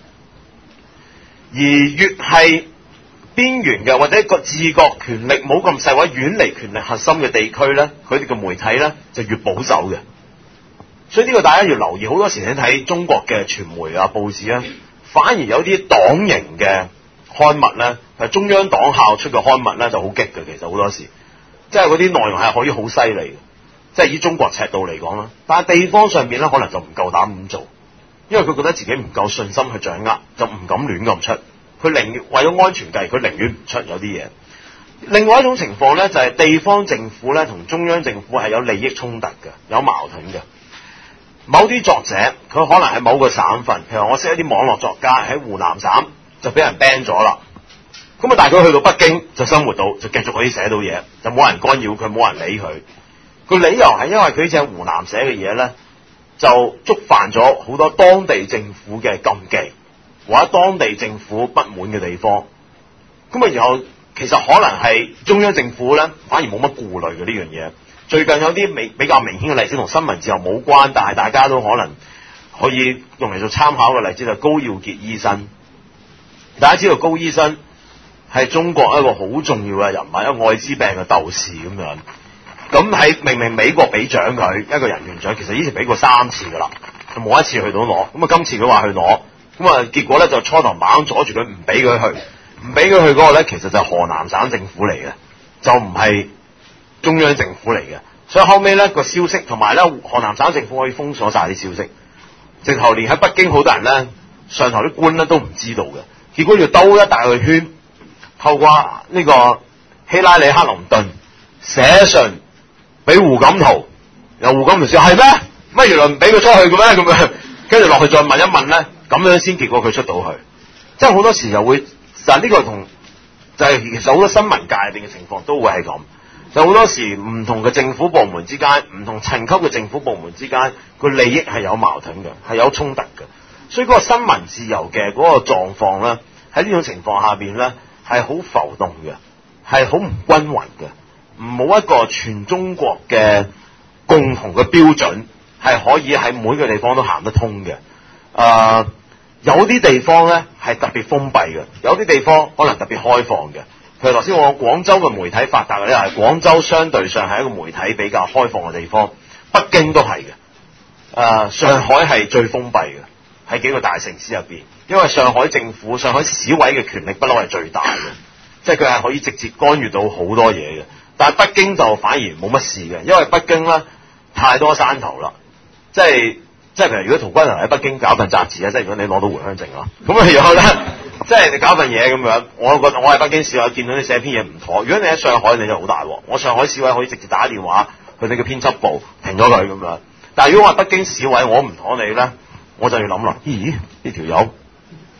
而越係邊緣嘅或者個自覺權力冇咁細或者遠離權力核心嘅地區咧，佢哋嘅媒體咧就越保守嘅。所以呢個大家要留意，好多時你睇中國嘅傳媒啊、報紙咧，反而有啲黨型嘅刊物咧，係中央黨校出嘅刊物咧就好激嘅。其實好多時，即係嗰啲內容係可以好犀利嘅，即係以中國尺度嚟講啦。但係地方上面咧，可能就唔夠膽咁做，因為佢覺得自己唔夠信心去掌握，就唔敢亂咁出。佢寧願為咗安全計，佢寧願唔出有啲嘢。另外一種情況咧，就係地方政府咧同中央政府係有利益衝突嘅，有矛盾嘅。某啲作者佢可能喺某個省份，譬如我識一啲網絡作家喺湖南省就俾人 ban 咗啦。咁啊，但係佢去到北京就生活到，就繼續可以寫到嘢，就冇人干擾佢，冇人理佢。個理由係因為佢呢隻湖南寫嘅嘢咧，就觸犯咗好多當地政府嘅禁忌，或者當地政府不滿嘅地方。咁啊，然後其實可能係中央政府咧，反而冇乜顧慮嘅呢樣嘢。最近有啲比較明顯嘅例子同新聞自由冇關，但係大家都可能可以用嚟做參考嘅例子就係高耀潔醫生。大家知道高醫生係中國一個好重要嘅人物，一個愛滋病嘅鬥士咁樣。咁喺明明美國俾獎佢一個人權獎，其實以前俾過三次㗎啦，就冇一次去到攞。咁啊，今次佢話去攞，咁啊結果咧就初頭猛阻住佢，唔俾佢去，唔俾佢去嗰個咧，其實就係河南省政府嚟嘅，就唔係中央政府嚟嘅。所以後尾咧個消息同埋咧河南省政府可以封鎖晒啲消息，直頭連喺北京好多人咧上頭啲官咧都唔知道嘅，結果要兜一大個圈，透過呢個希拉里克林頓寫信俾胡錦濤，由胡錦濤說係咩？乜原來唔俾佢出去嘅咩？咁樣跟住落去再問一問咧，咁樣先結果佢出到去。即係好多時又會，但係呢個同就係、是、其實好多新聞界入邊嘅情況都會係咁。就好多時唔同嘅政府部門之間，唔同層級嘅政府部門之間，個利益係有矛盾嘅，係有衝突嘅。所以嗰個新聞自由嘅嗰個狀況咧，喺呢種情況下邊咧，係好浮動嘅，係好唔均勻嘅，冇一個全中國嘅共同嘅標準，係可以喺每個地方都行得通嘅。誒、呃，有啲地方咧係特別封閉嘅，有啲地方可能特別開放嘅。譬如頭先我講廣州嘅媒體發達嘅咧，係廣州相對上係一個媒體比較開放嘅地方，北京都係嘅。誒、呃，上海係最封閉嘅，喺幾個大城市入邊，因為上海政府、上海市委嘅權力不嬲係最大嘅，即係佢係可以直接干預到好多嘢嘅。但係北京就反而冇乜事嘅，因為北京咧太多山頭啦，即係即係譬如如果陶君行喺北京搞份雜誌啊，即係如果你攞到回鄉證啊，咁啊然後咧。即係你搞份嘢咁樣，我覺得我喺北京市委見到你寫篇嘢唔妥，如果你喺上海你就好大鑊，我上海市委可以直接打電話去你嘅編輯部停咗佢咁樣。但係如果我係北京市委我唔妥你咧，我就要諗啦，咦呢條友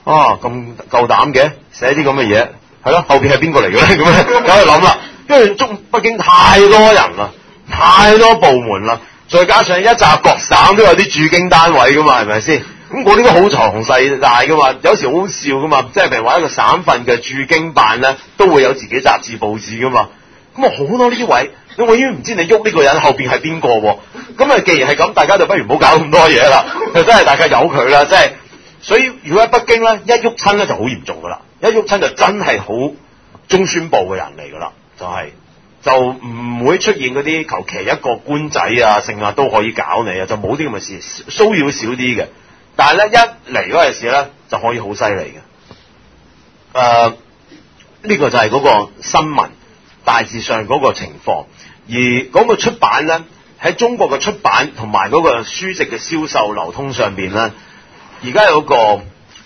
啊咁夠膽嘅寫啲咁嘅嘢，係咯，後邊係邊個嚟嘅咧？咁樣梗係諗啦，因為中北京太多人啦，太多部門啦，再加上一紮各省都有啲駐京單位噶嘛，係咪先？咁嗰啲都好財勢大噶嘛，有時好好笑噶嘛，即係譬如話一個省份嘅駐京辦咧，都會有自己雜誌報紙噶嘛。咁啊好多呢啲位，你永遠唔知你喐呢個人後邊係邊個喎。咁啊，既然係咁，大家就不如唔好搞咁多嘢啦，就真係大家由佢啦，即係。所以如果喺北京咧，一喐親咧就好嚴重噶啦，一喐親就真係好中宣部嘅人嚟噶啦，就係、是、就唔會出現嗰啲求其一個官仔啊、剩啊都可以搞你啊，就冇啲咁嘅事，騷擾少啲嘅。但係咧一嚟嗰陣時咧就可以好犀利嘅。誒、呃，呢、這個就係嗰個新聞大致上嗰個情況，而嗰個出版咧喺中國嘅出版同埋嗰個書籍嘅銷售流通上邊咧，而家有個誒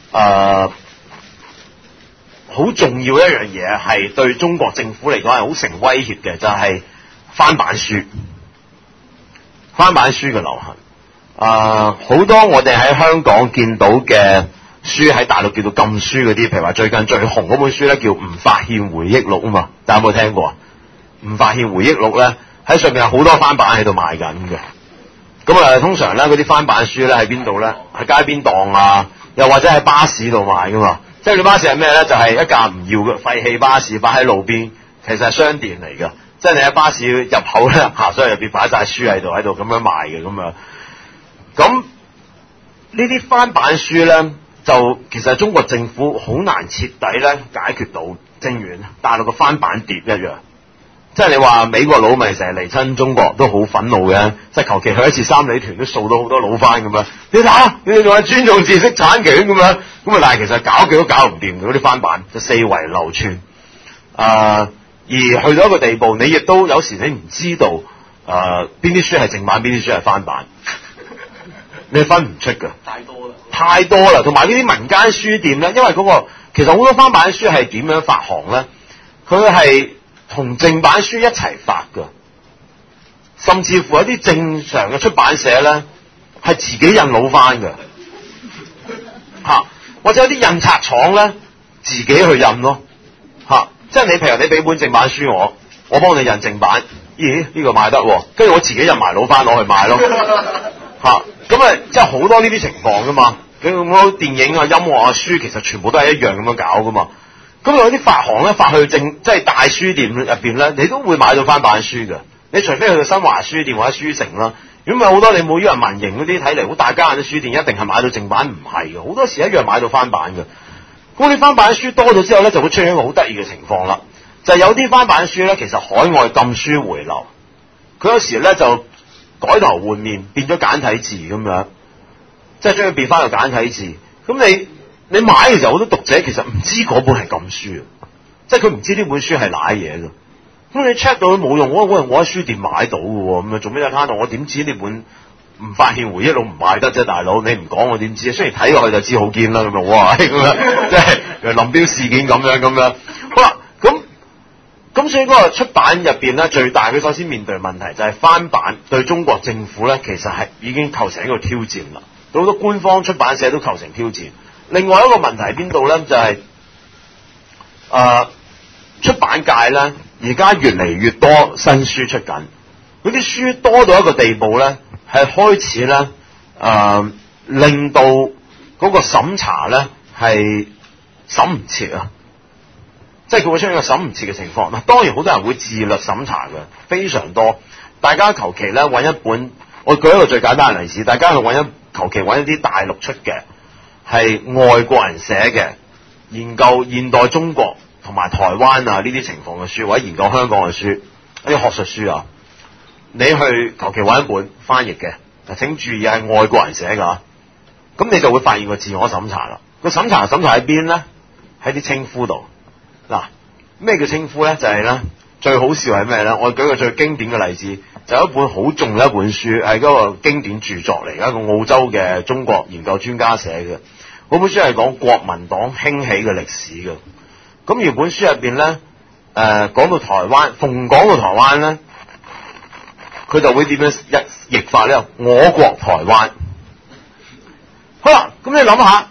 好、呃、重要一樣嘢係對中國政府嚟講係好成威脅嘅，就係、是、翻版書，翻版書嘅流行。誒、呃，好多我哋喺香港見到嘅書喺大陸叫做禁書嗰啲，譬如話最近最紅嗰本書咧叫《吳法憲回憶錄》啊嘛，大家有冇聽過啊？《吳法憲回憶錄》咧喺上面有好多翻版喺度賣緊嘅。咁啊，通常咧嗰啲翻版書咧喺邊度咧？喺街邊檔啊，又或者喺巴士度賣噶嘛。即係你巴士係咩咧？就係、是、一架唔要嘅廢棄巴士擺喺路邊，其實係商店嚟噶。即係你喺巴士入口咧下所以入邊擺晒書喺度，喺度咁樣賣嘅咁樣。咁呢啲翻版書咧，就其實中國政府好難徹底咧解決到，正如大陸嘅翻版碟一樣。即係你話美國佬咪成日嚟親中國都好憤怒嘅，即係求其去一次三里屯都掃到好多老翻咁樣。你睇下，你哋仲係尊重知識產權咁樣，咁啊但係其實搞極都搞唔掂嘅嗰啲翻版，就四圍流傳。啊、呃，而去到一個地步，你亦都有時你唔知道啊邊啲書係正版，邊啲書係翻版。你分唔出㗎，太多啦，太多啦。同埋呢啲民間書店咧，因為嗰、嗰個其實好多翻版書係點樣發行咧？佢係同正版書一齊發㗎，甚至乎一啲正常嘅出版社咧係自己印老翻㗎，嚇、啊，或者有啲印刷廠咧自己去印咯，嚇、啊，即係你譬如你俾本正版書我，我幫你印正版，咦呢、呢個賣得喎，跟住我自己印埋老翻攞去賣咯，嚇、啊。咁啊，即係好多呢啲情況噶嘛。佢好多電影啊、音樂啊、書，其實全部都係一樣咁樣搞噶嘛。咁有啲發行咧，發去正即係大書店入邊咧，你都會買到翻版書嘅。你除非去到新華書店或者書城啦，如果唔係好多你冇以為民營嗰啲睇嚟好大間嘅書店一定係買到正版，唔係嘅，好多時一樣買到翻版嘅。咁啲翻版書多咗之後咧，就會出現一個好得意嘅情況啦。就係、有啲翻版書咧，其實海外禁書回流，佢有時咧就改頭換面，變咗簡體字咁樣，即係將佢變翻個簡體字。咁你你買嘅時候，好多讀者其實唔知嗰本係禁書，即係佢唔知呢本書係瀨嘢嘅。咁你 check 到都冇用，我我我喺書店買到嘅喎，咁啊做咩有攤到？我點知呢本唔發現回憶錄唔賣得啫，大佬你唔講我點知？雖然睇落去就知好堅啦，咁啊哇咁樣，即係林彪事件咁樣咁樣。好啦，咁。咁所以嗰個出版入邊咧，最大佢首先面對嘅問題就係翻版對中國政府咧，其實係已經構成一個挑戰啦。好多官方出版社都構成挑戰。另外一個問題喺邊度咧？就係、是、誒、呃、出版界咧，而家越嚟越多新書出緊，嗰啲書多到一個地步咧，係開始咧誒、呃、令到嗰個審查咧係審唔切啊！即係佢會出現一個審唔切嘅情況。嗱，當然好多人會自律審查嘅，非常多。大家求其咧揾一本，我舉一個最簡單嘅例子，大家去揾一求其揾一啲大陸出嘅，係外國人寫嘅，研究現代中國同埋台灣啊呢啲情況嘅書，或者研究香港嘅書，一啲學術書啊，你去求其揾一本翻譯嘅，嗱請注意係外國人寫㗎，咁你就會發現個自我審查啦。個審查審查喺邊咧？喺啲稱呼度。嗱，咩叫稱呼咧？就係、是、咧最好笑係咩咧？我舉個最經典嘅例子，就有一本好重嘅一本書，係嗰個經典著作嚟，一個澳洲嘅中國研究專家寫嘅。嗰本書係講國民黨興起嘅歷史嘅。咁而本書入邊咧，誒、呃、講到台灣，逢講到台灣咧，佢就會點樣一譯法咧？我國台灣。好啦，咁你諗下，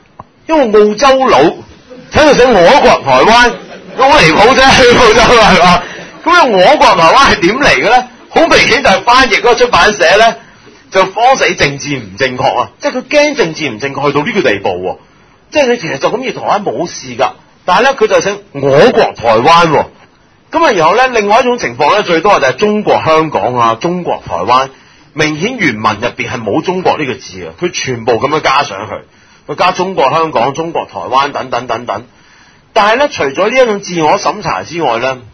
因為澳洲佬睇到寫我國台灣，好離譜啫，去澳洲係嘛？咁啊，我國台灣係點嚟嘅咧？好明顯就係翻譯嗰個出版社咧，就慌死政治唔正確啊！即係佢驚政治唔正確去到呢個地步喎。即係你其實就咁以台灣冇事㗎，但係咧佢就寫我國台灣喎。咁啊，然後咧另外一種情況咧，最多就係中國香港啊、中國台灣，明顯原文入邊係冇中國呢個字啊，佢全部咁樣加上去，佢加中國香港、中國台灣等等等等。但係咧，除咗呢一種自我審查之外咧，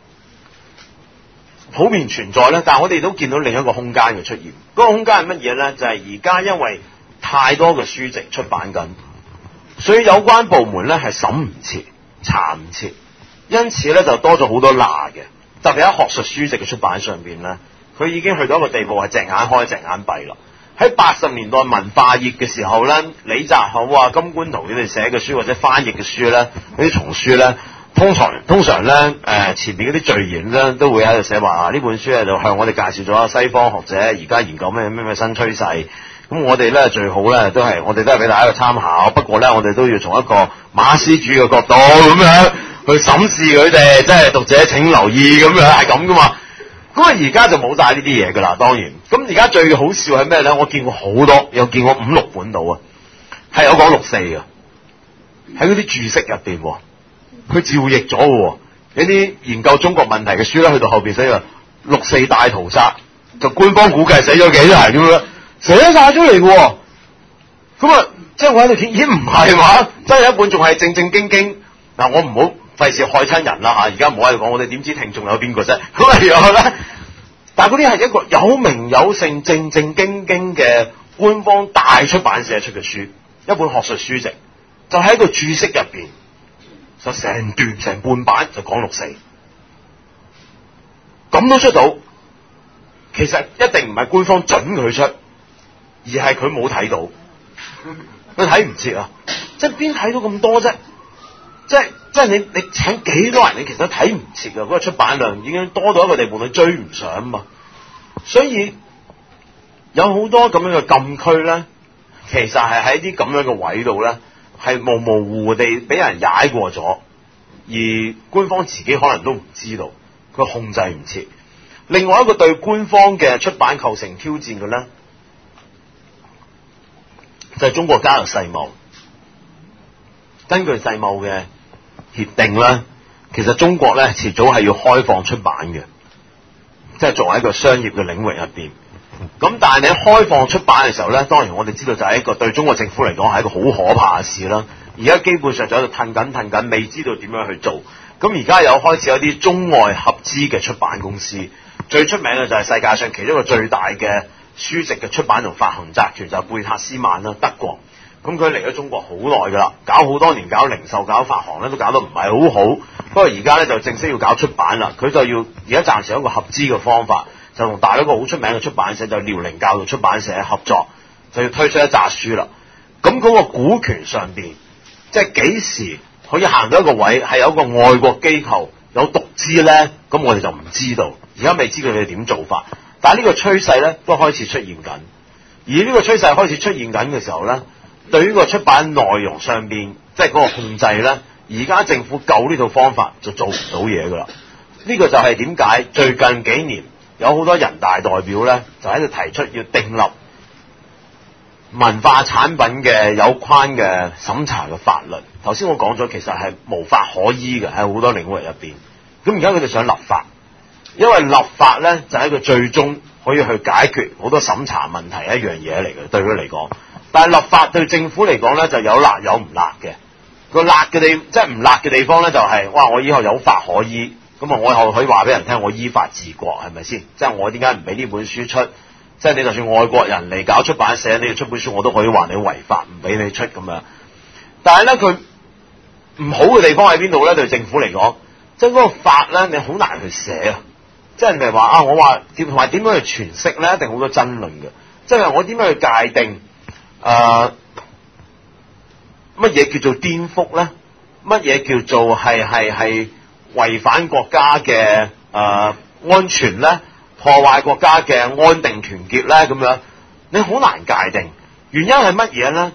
普遍存在咧，但係我哋都見到另一個空間嘅出現。嗰、那個空間係乜嘢咧？就係而家因為太多嘅書籍出版緊，所以有關部門咧係審唔切、查唔切，因此咧就多咗好多罅嘅。特別喺學術書籍嘅出版上邊咧，佢已經去到一個地步係隻眼開隻眼閉啦。喺八十年代文化熱嘅時候咧，李澤厚啊、金觀圖佢哋寫嘅書或者翻譯嘅書咧，嗰啲叢書咧，通常通常咧誒、呃、前面嗰啲序言咧都會喺度寫話啊，呢本書咧就向我哋介紹咗西方學者而家研究咩咩咩新趨勢。咁我哋咧最好咧都係我哋都係俾大家一個參考，不過咧我哋都要從一個馬克思主義嘅角度咁樣去審視佢哋，即係讀者請留意咁樣係咁噶嘛。咁啊而家就冇晒呢啲嘢噶啦，當然。咁而家最好笑係咩咧？我見過好多，有見過五六本到啊，係有講六四嘅，喺嗰啲注釋入邊，佢照譯咗嘅。有啲研究中國問題嘅書咧，去到後邊寫話六四大屠殺，就官方估計死咗幾多人咁樣，寫晒出嚟嘅。咁啊，即係我喺度聽，咦唔係嘛？真係一本仲係正正經經。嗱，我唔好費事害親人啦嚇，而家唔好喺度講，我哋點知聽眾有邊個啫？咁啊，然後咧。但係嗰啲係一個有名有姓、正正經經嘅官方大出版社出嘅書，一本學術書籍，就喺個注釋入邊，就成段成半版就講六四，咁都出到，其實一定唔係官方準佢出，而係佢冇睇到，佢睇唔切啊！即係邊睇到咁多啫？即係即係你你請幾多人，你其實都睇唔切啊！嗰個出版量已經多到一個地步，你追唔上啊嘛。所以有好多咁樣嘅禁區咧，其實係喺啲咁樣嘅位度咧，係模模糊糊地俾人踩過咗，而官方自己可能都唔知道，佢控制唔切。另外一個對官方嘅出版構成挑戰嘅咧，就係中國加入世貿。根據世貿嘅協定咧，其實中國咧遲早係要開放出版嘅，即係作為一個商業嘅領域入邊。咁但係你開放出版嘅時候咧，當然我哋知道就係一個對中國政府嚟講係一個好可怕嘅事啦。而家基本上就喺度褪緊褪緊，未知道點樣去做。咁而家有開始有啲中外合資嘅出版公司，最出名嘅就係世界上其中一個最大嘅書籍嘅出版同發行集團就係貝塔斯曼啦，德國。咁佢嚟咗中國好耐噶啦，搞好多年，搞零售、搞發行咧，都搞得唔係好好。不過而家咧就正式要搞出版啦，佢就要而家暫時有一個合資嘅方法，就同大陸一個好出名嘅出版社就遼寧教育出版社合作，就要推出一紮書啦。咁嗰個股權上邊，即係幾時可以行到一個位，係有一個外國機構有獨資咧？咁我哋就唔知道，而家未知道佢哋點做法。但係呢個趨勢咧都開始出現緊，而呢個趨勢開始出現緊嘅時候咧，對於個出版內容上邊，即係嗰個控制咧，而家政府救呢套方法就做唔到嘢噶啦。呢個就係點解最近幾年有好多人大代表咧，就喺度提出要訂立文化產品嘅有關嘅審查嘅法律。頭先我講咗，其實係無法可依嘅，喺好多領域入邊。咁而家佢哋想立法，因為立法咧就係一個最終可以去解決好多審查問題一樣嘢嚟嘅，對佢嚟講。但係立法對政府嚟講咧就有辣有唔辣嘅。個辣嘅地即係唔辣嘅地方咧就係、是、哇我以後有法可依，咁啊我以後可以話俾人聽我依法治國，係咪先？即係我點解唔俾呢本書出？即係你就算外國人嚟搞出版社，你哋出本書我都可以話你違法，唔俾你出咁樣。但係咧佢唔好嘅地方喺邊度咧？對政府嚟講，即係嗰個法咧你好難去寫啊！即係人哋話啊，我話同埋點樣去詮釋咧，一定好多爭論嘅。即係我點樣去界定？誒乜嘢叫做顛覆咧？乜嘢叫做係係係違反國家嘅誒、呃、安全咧？破壞國家嘅安定團結咧？咁樣你好難界定。原因係乜嘢咧？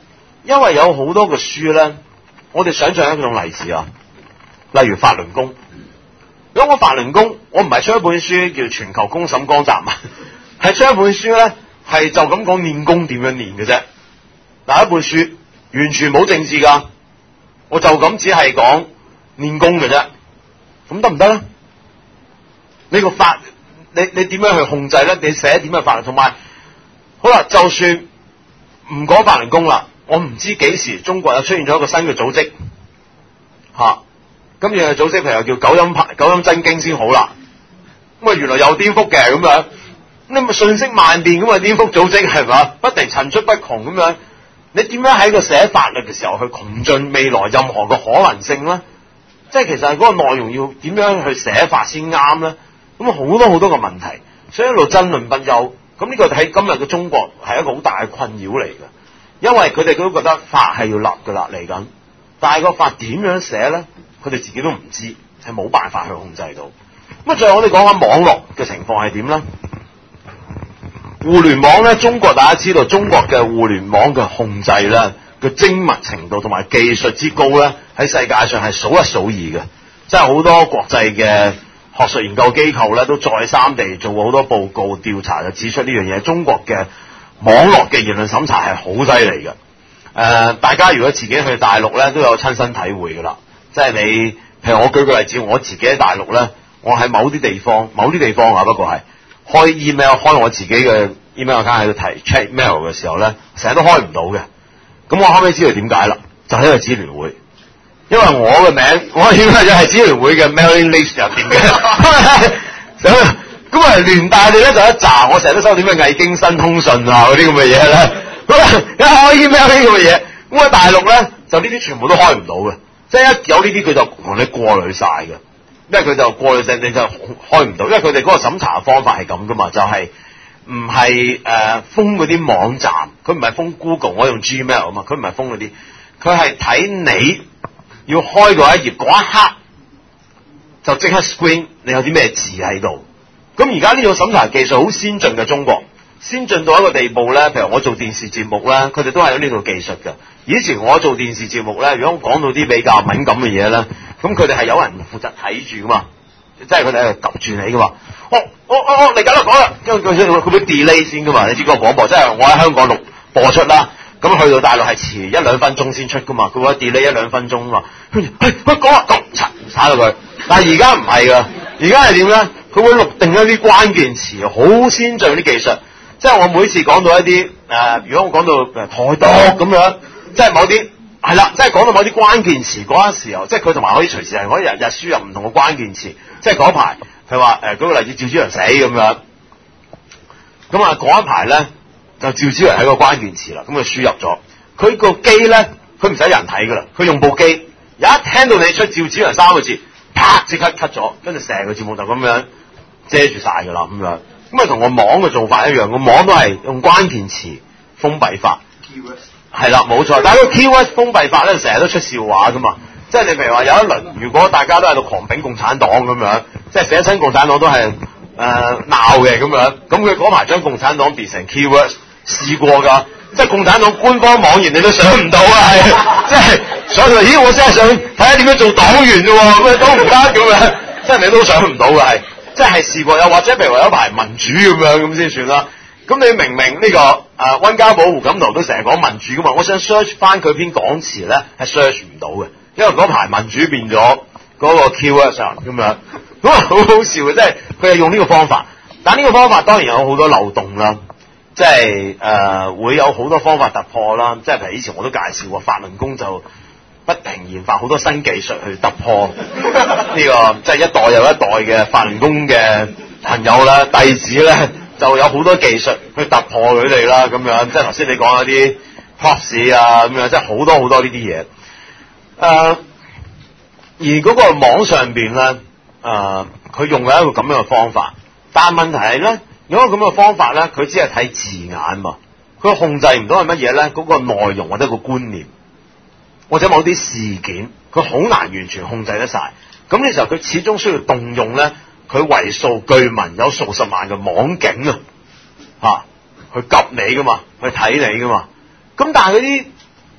因為有好多嘅書咧，我哋想象一種例子啊，例如法輪功。如果我法輪功，我唔係出一本書叫《全球公審江澤民》，係出一本書咧，係就咁講練功點樣練嘅啫。嗱，一本書完全冇政治噶，我就咁只係講練功嘅啫，咁得唔得咧？呢個法，你你點樣去控制咧？你寫點樣法律？同埋，好啦，就算唔講法輪功啦，我唔知幾時中國又出現咗一個新嘅組織，吓、啊，咁樣嘅組織，譬如叫九陰派、九陰真經先好啦。咁啊，原來有顛覆嘅咁樣，你咪瞬息萬變咁啊！顛覆組織係嘛，不停層出不窮咁樣。你點樣喺個寫法律嘅時候去窮盡未來任何嘅可能性咧？即係其實係嗰個內容要點樣去寫法先啱咧？咁啊，好多好多嘅問題，所以一路爭論不休。咁呢個喺今日嘅中國係一個好大嘅困擾嚟嘅，因為佢哋都覺得法係要立嘅啦嚟緊，但係個法點樣寫咧？佢哋自己都唔知，係冇辦法去控制到。咁啊，最後我哋講下網絡嘅情況係點咧？互聯網咧，中國大家知道，中國嘅互聯網嘅控制咧嘅精密程度同埋技術之高咧，喺世界上係數一數二嘅。即係好多國際嘅學術研究機構咧，都再三地做過好多報告調查，就指出呢樣嘢。中國嘅網絡嘅言論審查係好犀利嘅。誒、呃，大家如果自己去大陸咧，都有親身體會㗎啦。即係你，譬如我舉個例子，我自己喺大陸咧，我喺某啲地方，某啲地方啊，不過係。開 email 開我自己嘅 email account 喺度提 check mail 嘅時候咧，成日都開唔到嘅。咁我後尾知道點解啦，就喺個支聯會，因為我嘅名我 email 就係支聯會嘅 mailing list 入邊嘅。咁啊連帶哋咧就一紮，我成日都收啲咩偽經新通訊啊嗰啲咁嘅嘢咧。一開 email 呢啲咁嘅嘢，咁喺大陸咧就呢啲全部都開唔到嘅，即係一有呢啲佢就同你過濾晒嘅。因為佢就過濾性，你就開唔到，因為佢哋嗰個審查方法係咁噶嘛，就係唔係誒封嗰啲網站，佢唔係封 Google，我用 Gmail 啊嘛，佢唔係封嗰啲，佢係睇你要開嗰一頁嗰一刻就即刻 screen 你有啲咩字喺度。咁而家呢種審查技術好先進嘅，中國先進到一個地步咧，譬如我做電視節目咧，佢哋都係有呢套技術嘅。以前我做電視節目咧，如果講到啲比較敏感嘅嘢咧，咁佢哋係有人負責睇住噶嘛，即係佢哋喺度及住你噶嘛。哦哦哦哦，嚟緊啦，講啦，因為佢佢會 delay 先噶嘛。你知個廣播即係我喺香港錄播出啦，咁去到大陸係遲一兩分鐘先出噶嘛，佢會 delay 一兩分鐘嘛。跟住，喂，喂，講啦，咁鏟鏟到佢。但係而家唔係噶，而家係點咧？佢會錄定一啲關鍵詞，好先進啲技術。即係我每次講到一啲誒、呃，如果我講到誒台獨咁樣，即係某啲係啦，即係講到某啲關鍵詞嗰陣時候，即係佢同埋可以隨時係可以日日輸入唔同嘅關鍵詞。即係嗰排佢話誒，舉個例子，趙紫陽死咁樣，咁啊嗰一排咧就趙紫陽係個關鍵詞啦，咁佢輸入咗，佢個機咧佢唔使人睇噶啦，佢用部機，一聽到你出趙紫陽三個字，啪即刻 cut 咗，跟住成個節目就咁樣遮住晒噶啦咁樣。咁啊，同個網嘅做法一樣，個網都係用關鍵詞封閉法，係啦，冇錯。但係個 keyword 封閉法咧，成日都出笑話噶嘛。即係你譬如話有一輪，如果大家都喺度狂抨共產黨咁樣，即係寫親共產黨都係誒鬧嘅咁樣，咁佢嗰排將共產黨變成 keyword 試過㗎，即係共產黨官方網頁你都上唔到啊，係即係所以話咦，我真係想睇下點樣做黨員啫喎，咁啊都唔得咁樣，即係你都上唔到㗎係。即係試過，又或者譬如話有排民主咁樣咁先算啦。咁你明明呢、這個誒溫家寶、胡錦濤都成日講民主噶嘛，我想 search 翻佢篇講詞咧係 search 唔到嘅，因為嗰排民主變咗嗰個 keyword 上咁樣，咁啊好好笑嘅，即係佢係用呢個方法，但呢個方法當然有好多漏洞啦，即係誒、呃、會有好多方法突破啦，即係譬如以前我都介紹過法輪功就不停研發好多新技術去突破呢、這個即係、就是、一代又一代嘅法輪功嘅朋友啦、弟子咧，就有好多技術去突破佢哋啦，咁樣即係頭先你講嗰啲 props 啊，咁樣即係好多好多呢啲嘢。誒、呃，而嗰個網上邊咧，誒、呃，佢用嘅一個咁樣嘅方法，但係問題係咧，有一個咁嘅方法咧，佢只係睇字眼嘛，佢控制唔到係乜嘢咧？嗰、那個內容或者個觀念。或者某啲事件，佢好難完全控制得晒。咁呢時候佢始終需要動用咧，佢為數據文有數十萬嘅網警啊，嚇去及你噶嘛，去睇你噶嘛。咁但係嗰啲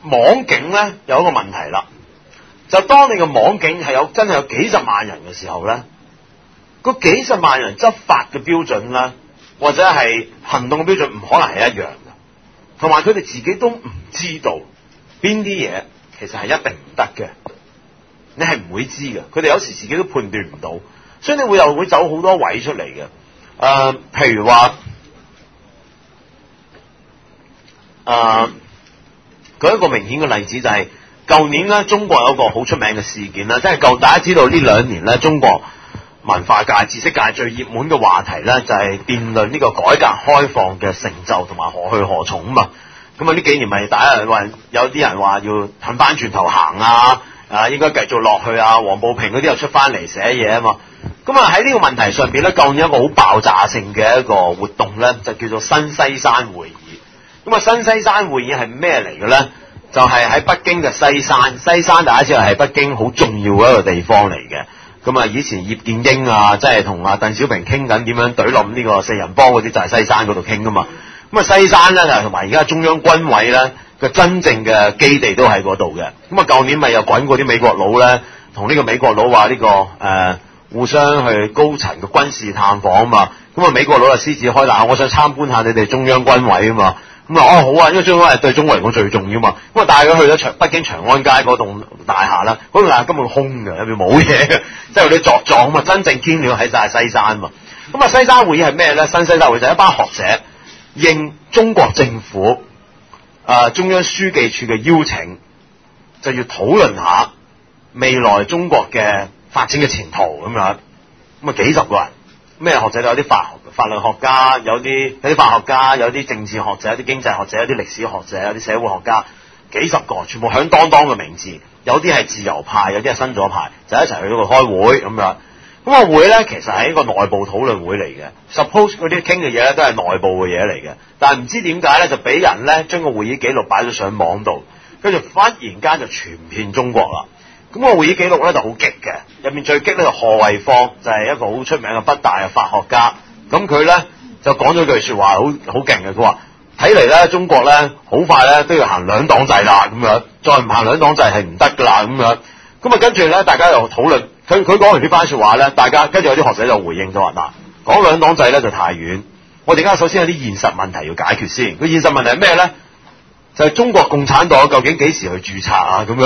網警咧有一個問題啦，就當你個網警係有真係有幾十萬人嘅時候咧，嗰幾十萬人執法嘅標準咧，或者係行動嘅標準唔可能係一樣嘅，同埋佢哋自己都唔知道邊啲嘢其實係一定唔得嘅，你係唔會知嘅，佢哋有時自己都判斷唔到，所以你會又會走好多位出嚟嘅。誒、呃，譬如話，誒、呃，舉一個明顯嘅例子就係、是，舊年咧中國有一個好出名嘅事件啦，即係舊大家知道呢兩年咧中國文化界、知識界最熱門嘅話題咧就係辯論呢個改革開放嘅成就同埋何去何從啊嘛。咁啊呢幾年咪大家話有啲人話要褪翻轉頭行啊，啊應該繼續落去啊，黃埔平嗰啲又出翻嚟寫嘢啊嘛。咁啊喺呢個問題上邊咧，舊年一個好爆炸性嘅一個活動咧，就叫做新西山會議。咁啊新西山會議係咩嚟嘅咧？就係、是、喺北京嘅西山，西山大家知道係北京好重要嘅一個地方嚟嘅。咁啊，以前葉劍英啊，即係同阿鄧小平傾緊點樣懟冧呢個四人幫嗰啲，就係西山嗰度傾噶嘛。咁啊，西山咧就同埋而家中央軍委咧嘅真正嘅基地都喺嗰度嘅。咁啊，舊年咪又滾過啲美國佬咧，同呢個美國佬話呢個誒、呃、互相去高層嘅軍事探訪啊嘛。咁啊，美國佬就獅子開大口，我想參觀下你哋中央軍委啊嘛。咁啊，哦好啊，因為中央係對中國嚟講最重要嘛。咁啊，帶佢去咗長北京長安街嗰棟大廈啦，嗰棟大廈根本空嘅，入邊冇嘢嘅，即係有啲作狀啊嘛。真正堅料喺晒西山嘛。咁啊，西山會議係咩咧？新西山會議就係一班學者應中國政府誒、呃、中央書記處嘅邀請，就要討論下未來中國嘅發展嘅前途咁樣。咁啊，幾十個人，咩學者都有啲法學。法律學家，有啲有啲法學家，有啲政治學者，有啲經濟學者，有啲歷史學者，有啲社會學家，幾十個全部響當當嘅名字，有啲係自由派，有啲係新左派，就一齊去嗰度開會咁樣。咁、那個會咧其實係一個內部討論會嚟嘅 ，suppose 嗰啲傾嘅嘢咧都係內部嘅嘢嚟嘅，但係唔知點解咧就俾人咧將個會議記錄擺咗上網度，跟住忽然間就傳遍中國啦。咁、那個會議記錄咧就好激嘅，入面最激咧就賀衛方，就係、是、一個好出名嘅北大嘅法學家。咁佢咧就講咗句說話，好好勁嘅。佢話睇嚟咧，中國咧好快咧都要行兩黨制啦，咁樣再唔行兩黨制係唔得噶啦，咁樣。咁啊，跟住咧，大家又討論。佢佢講完呢番說話咧，大家跟住有啲學者就回應咗話：嗱，講兩黨制咧就太遠。我哋而家首先有啲現實問題要解決先。個現實問題係咩咧？就係、是、中國共產黨究竟幾時去註冊啊？咁樣，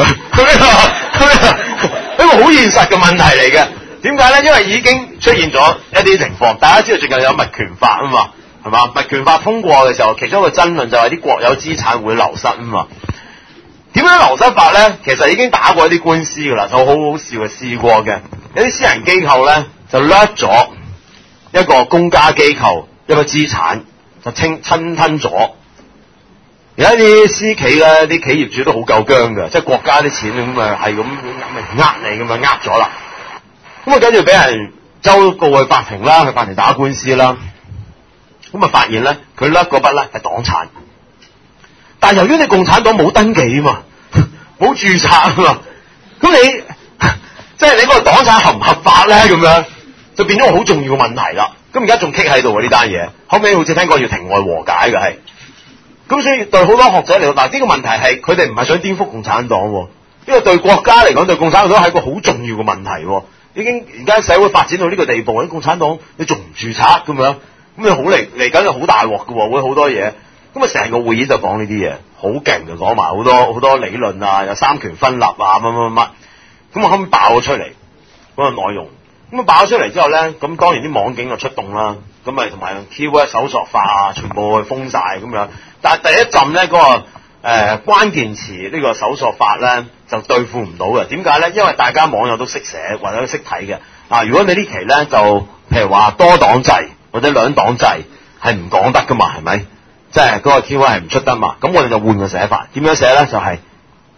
一個好現實嘅問題嚟嘅。點解咧？因為已經出現咗一啲情況，大家知道最近有物權法啊嘛，係嘛？物權法通過嘅時候，其中一個爭論就係啲國有資產會流失啊嘛。點樣流失法咧？其實已經打過一啲官司噶啦，就好好笑嘅，試過嘅。有啲私人機構咧就掠咗一個公家機構一個資產，就清侵吞咗。有一啲私企咧，啲企業主都好夠僵嘅，即係國家啲錢咁啊，係咁呃你咁啊，呃咗啦。咁啊，跟住俾人周告去法庭啦，去法庭打官司啦。咁啊，發現咧，佢甩嗰筆咧係黨產，但係由於你共產黨冇登記啊嘛，冇註冊啊嘛，咁你即係你嗰個黨產合唔合法咧？咁樣就變咗個好重要嘅問題啦。咁而家仲棘喺度喎呢單嘢，後尾好似聽講要庭外和解嘅係。咁所以對好多學者嚟講，嗱呢個問題係佢哋唔係想顛覆共產黨，因為對國家嚟講，對共產黨都係一個好重要嘅問題。已經而家社會發展到呢個地步，啲共產黨你仲唔註冊咁樣，咁你好嚟嚟緊就好大鑊嘅，會好多嘢。咁啊，成個會議就講呢啲嘢，好勁嘅，講埋好多好多理論啊，有三權分立啊，乜乜乜。咁啊，後尾爆咗出嚟嗰個內容。咁啊，爆咗出嚟之後咧，咁當然啲網警就出動啦，咁咪同埋用 keyword 搜索法啊，全部去封晒咁樣。但係第一陣咧嗰個誒、呃、關鍵詞呢個搜索法咧就對付唔到嘅。點解咧？因為大家網友都識寫或者都識睇嘅。啊，如果你呢期咧就譬如話多黨制或者兩黨制係唔講得噶嘛，係咪？即係嗰個 keyword 係唔出得嘛。咁我哋就換個寫法。點樣寫咧？就係、是、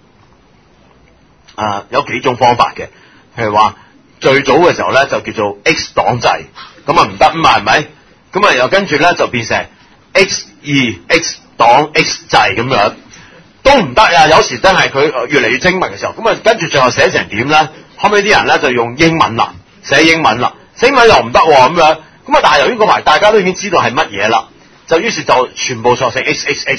啊、呃、有幾種方法嘅。譬如話最早嘅時候咧就叫做 X 黨制，咁啊唔得啊嘛，係咪？咁啊又跟住咧就變成 X 二 X 黨 X 制咁樣，都唔得啊！有時真係佢越嚟越精密嘅時候，咁啊跟住最後寫成點咧？後尾啲人咧就用英文啦，寫英文啦，寫英文又唔得咁樣，咁啊但係由於嗰排大家都已經知道係乜嘢啦，就於是就全部索性 X X X 啦，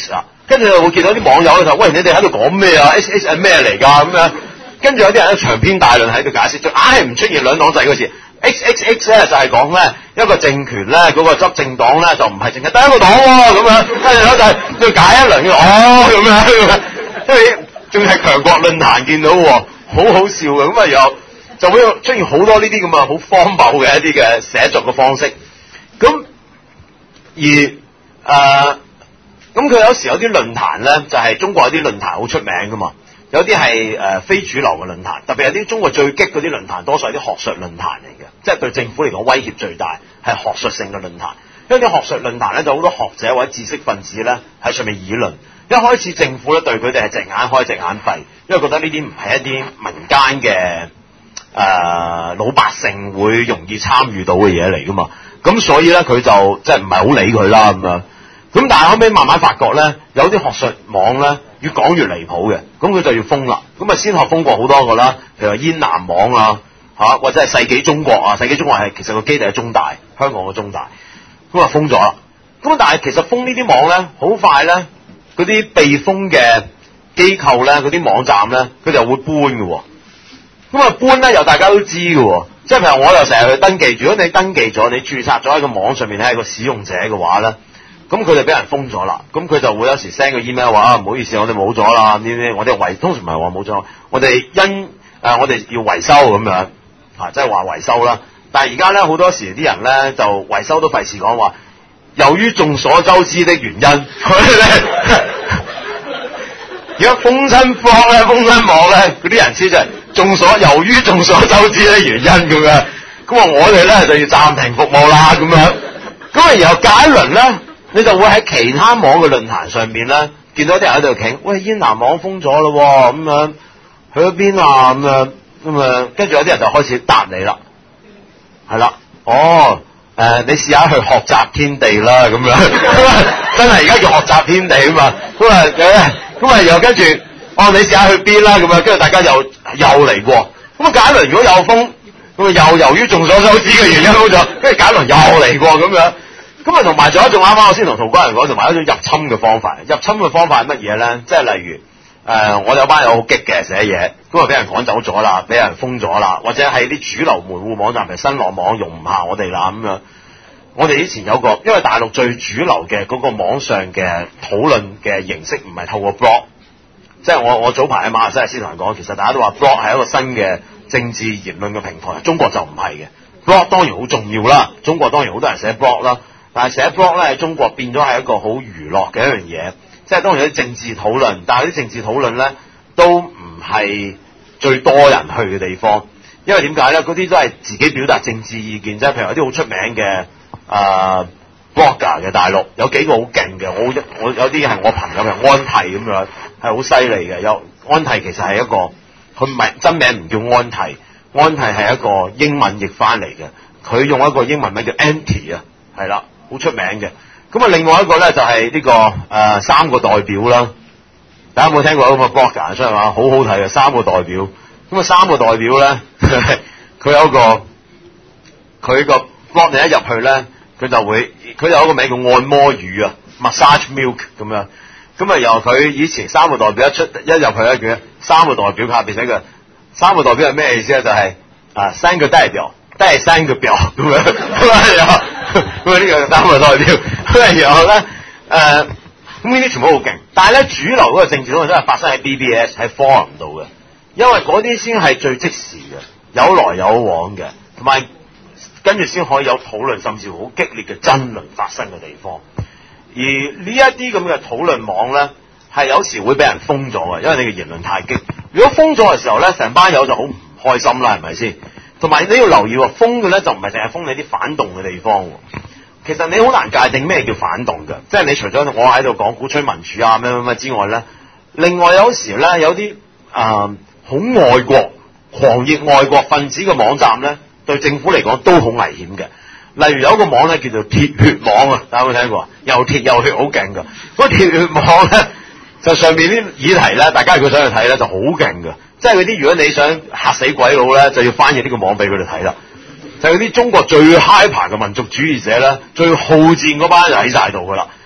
跟住就會見到啲網友就喂，你哋喺度講咩啊 ？X X 係咩嚟㗎咁樣？跟住有啲人咧長篇大論喺度解釋，就硬係唔出現兩黨制嗰字。X X X 咧就係講咧一個政權咧嗰、那個執政黨咧就唔係淨係得一個黨喎咁樣，跟住咧就係要解一輪嘅哦咁樣，因為仲係強國論壇見到喎，好好笑嘅，咁啊又就會出現好多呢啲咁啊好荒謬嘅一啲嘅寫作嘅方式，咁而誒。呃咁佢有時有啲論壇咧，就係、是、中國有啲論壇好出名噶嘛，有啲係誒非主流嘅論壇，特別有啲中國最激嗰啲論壇，多數係啲學術論壇嚟嘅，即係對政府嚟講威脅最大，係學術性嘅論壇。因為啲學術論壇咧，就好多學者或者知識分子咧喺上面議論。一開始政府咧對佢哋係隻眼開隻眼閉，因為覺得呢啲唔係一啲民間嘅誒、呃、老百姓會容易參與到嘅嘢嚟噶嘛，咁所以咧佢就即係唔係好理佢啦咁樣。咁但係後尾慢慢發覺咧，有啲學術網咧越講越離譜嘅，咁佢就要封啦。咁啊先後封過好多個啦，譬如話燕南網啊，嚇或者係世紀中國啊，世紀中國係其實個基地係中大，香港嘅中大，咁啊封咗啦。咁但係其實封呢啲網咧，好快咧，嗰啲被封嘅機構咧，嗰啲網站咧，佢就會搬嘅喎。咁啊搬咧又大家都知嘅喎，即係譬如我又成日去登記，如果你登記咗，你註冊咗喺個網上面咧係個使用者嘅話咧。咁佢哋俾人封咗啦，咁佢就會有時 send 個 email 話啊唔好意思，我哋冇咗啦，呢啲我哋維通常唔係話冇咗，我哋因誒、呃、我哋要維修咁樣，啊即係話維修啦。但係而家咧好多時啲人咧就維修都費事講話，由於眾所周知的原因，佢哋咧而家封親方咧封親網咧嗰啲人先就係眾所由於眾所周知的原因咁樣，咁啊我哋咧就要暫停服務啦咁樣，咁啊然後隔一輪咧。你就會喺其他網嘅論壇上面咧，見到啲人喺度傾，喂，燕南網封咗咯，咁樣去咗邊啊？咁樣咁啊，跟住有啲人就開始答你啦，係啦，哦，誒、呃，你試下去學習天地啦，咁樣，真係而家叫學習天地啊嘛，咁啊，咁啊又跟住，哦，你試下去邊啦，咁樣，跟住大家又又嚟過，咁啊，假如如果有封，咁啊又由於眾所周知嘅原因好咗，跟住假如又嚟過咁樣。咁啊，同埋仲有一種啱啱我先同陶哥人講，同埋一種入侵嘅方法。入侵嘅方法係乜嘢咧？即係例如，誒、呃，我有班友好激嘅寫嘢，咁啊俾人趕走咗啦，俾人封咗啦，或者係啲主流門戶網站，譬如新浪網用唔下我哋啦咁樣。我哋以前有個，因為大陸最主流嘅嗰個網上嘅討論嘅形式唔係透過 blog， 即係我我早排喺馬來西亞先同人講，其實大家都話 blog 係一個新嘅政治言論嘅平台，中國就唔係嘅。blog 當然好重要啦，中國當然好多人寫 blog 啦。但係寫 blog 咧喺中國變咗係一個好娛樂嘅一樣嘢，即係當然有啲政治討論，但係啲政治討論咧都唔係最多人去嘅地方，因為點解咧？嗰啲都係自己表達政治意見，即係譬如有啲好出名嘅啊 blogger 嘅大陸，有幾個好勁嘅，我我有啲係我朋友嘅安提咁樣，係好犀利嘅。有安提其實係一個，佢唔係真名唔叫安提，安提係一個英文譯翻嚟嘅，佢用一個英文名叫 Anti 啊，係啦。好出名嘅，咁啊另外一個咧就係、是、呢、這個誒、呃、三個代表啦，大家有冇聽過咁嘅 blogger 出嚟嘛？好好睇嘅三個代表，咁啊三個代表咧，佢有一個佢個 blog 你一入去咧，佢就會佢有一個名叫按摩乳啊 ，massage milk 咁樣，咁啊由佢以前三個代表一出一入去咧，佢三個代表下邊寫嘅三個代表係咩意思咧？就係、是、啊三個代表。都係三個表咁樣，咁啊然後咁啊呢個三個代表，咁啊然後咧誒，咁呢啲全部好勁，但係咧主流嗰個政治討論都係發生喺 B B S 喺 forum 度嘅，因為嗰啲先係最即時嘅，有來有往嘅，同埋跟住先可以有討論，甚至乎好激烈嘅爭論發生嘅地方。而呢一啲咁嘅討論網咧，係有時會俾人封咗嘅，因為你嘅言論太激。如果封咗嘅時候咧，成班友就好唔開心啦，係咪先？同埋你要留意喎，封嘅咧就唔係淨係封你啲反動嘅地方喎。其實你好難界定咩叫反動嘅，即係你除咗我喺度講鼓吹民主啊咩咩咩之外咧，另外有時咧有啲啊好愛國狂熱愛國分子嘅網站咧，對政府嚟講都好危險嘅。例如有一個網咧叫做鐵血網啊，大家有冇聽過？又鐵又血好勁㗎。嗰個鐵血網咧就上面啲議題咧，大家如果想去睇咧就好勁㗎。即係嗰啲，如果你想嚇死鬼佬咧，就要翻譯呢個網俾佢哋睇啦。就係嗰啲中國最 hyper 嘅民族主義者咧，最好戰嗰班就喺晒度噶啦。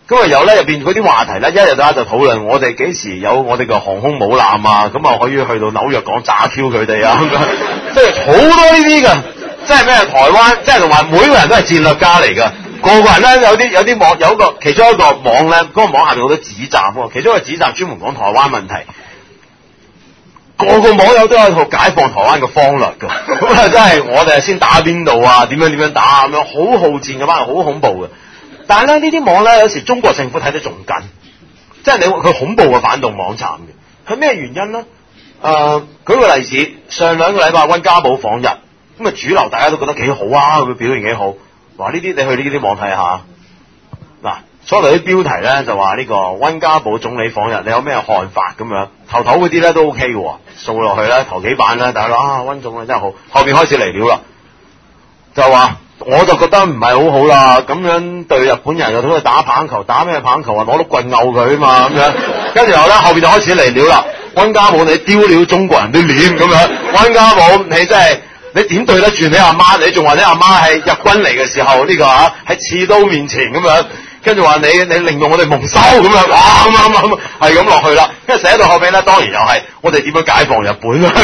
咁啊有咧入邊嗰啲話題咧，一日到黑就討論我哋幾時有我哋嘅航空母艦啊，咁啊可以去到紐約港炸 Q 佢哋啊，咁樣即係好多呢啲㗎。即係咩？台灣即係同埋每個人都係戰略家嚟㗎。個個人咧有啲有啲網有一個其中一個網咧，嗰、那個網下面好多指責喎。其中一個指責專門講台灣問題，個個網友都有一套解放台灣嘅方略㗎。咁啊真係我哋係先打邊度啊？點樣點樣打咁樣，好好戰咁樣，好恐怖嘅。但係咧呢啲網咧有時中國政府睇得仲緊，即係你佢恐怖嘅反動網站嘅，係咩原因咧？誒、呃，舉個例子，上兩個禮拜溫家寶訪日。咁啊，主流大家都覺得幾好啊，佢表現幾好。話呢啲你去呢啲網睇下。嗱，所謂啲標題咧就話呢個溫家寶總理訪日，你有咩看法咁樣？頭頭嗰啲咧都 OK 嘅喎，掃落去咧頭幾版咧，大家話啊溫總理真係好。後面開始嚟料啦，就話我就覺得唔係好好啦，咁樣對日本人又同佢打棒球，打咩棒球啊？攞碌棍毆佢啊嘛咁樣。跟住後咧後面就開始嚟料啦，溫家寶你丟了中國人啲臉咁樣，溫家寶你真係。你點對得住你阿媽？你仲話你阿媽係日軍嚟嘅時候呢、這個啊喺刺刀面前咁樣，跟住話你你令到我哋蒙羞咁樣，哇咁咁咁係咁落去啦。跟住寫到後尾咧，當然又係我哋點樣解放日本啊？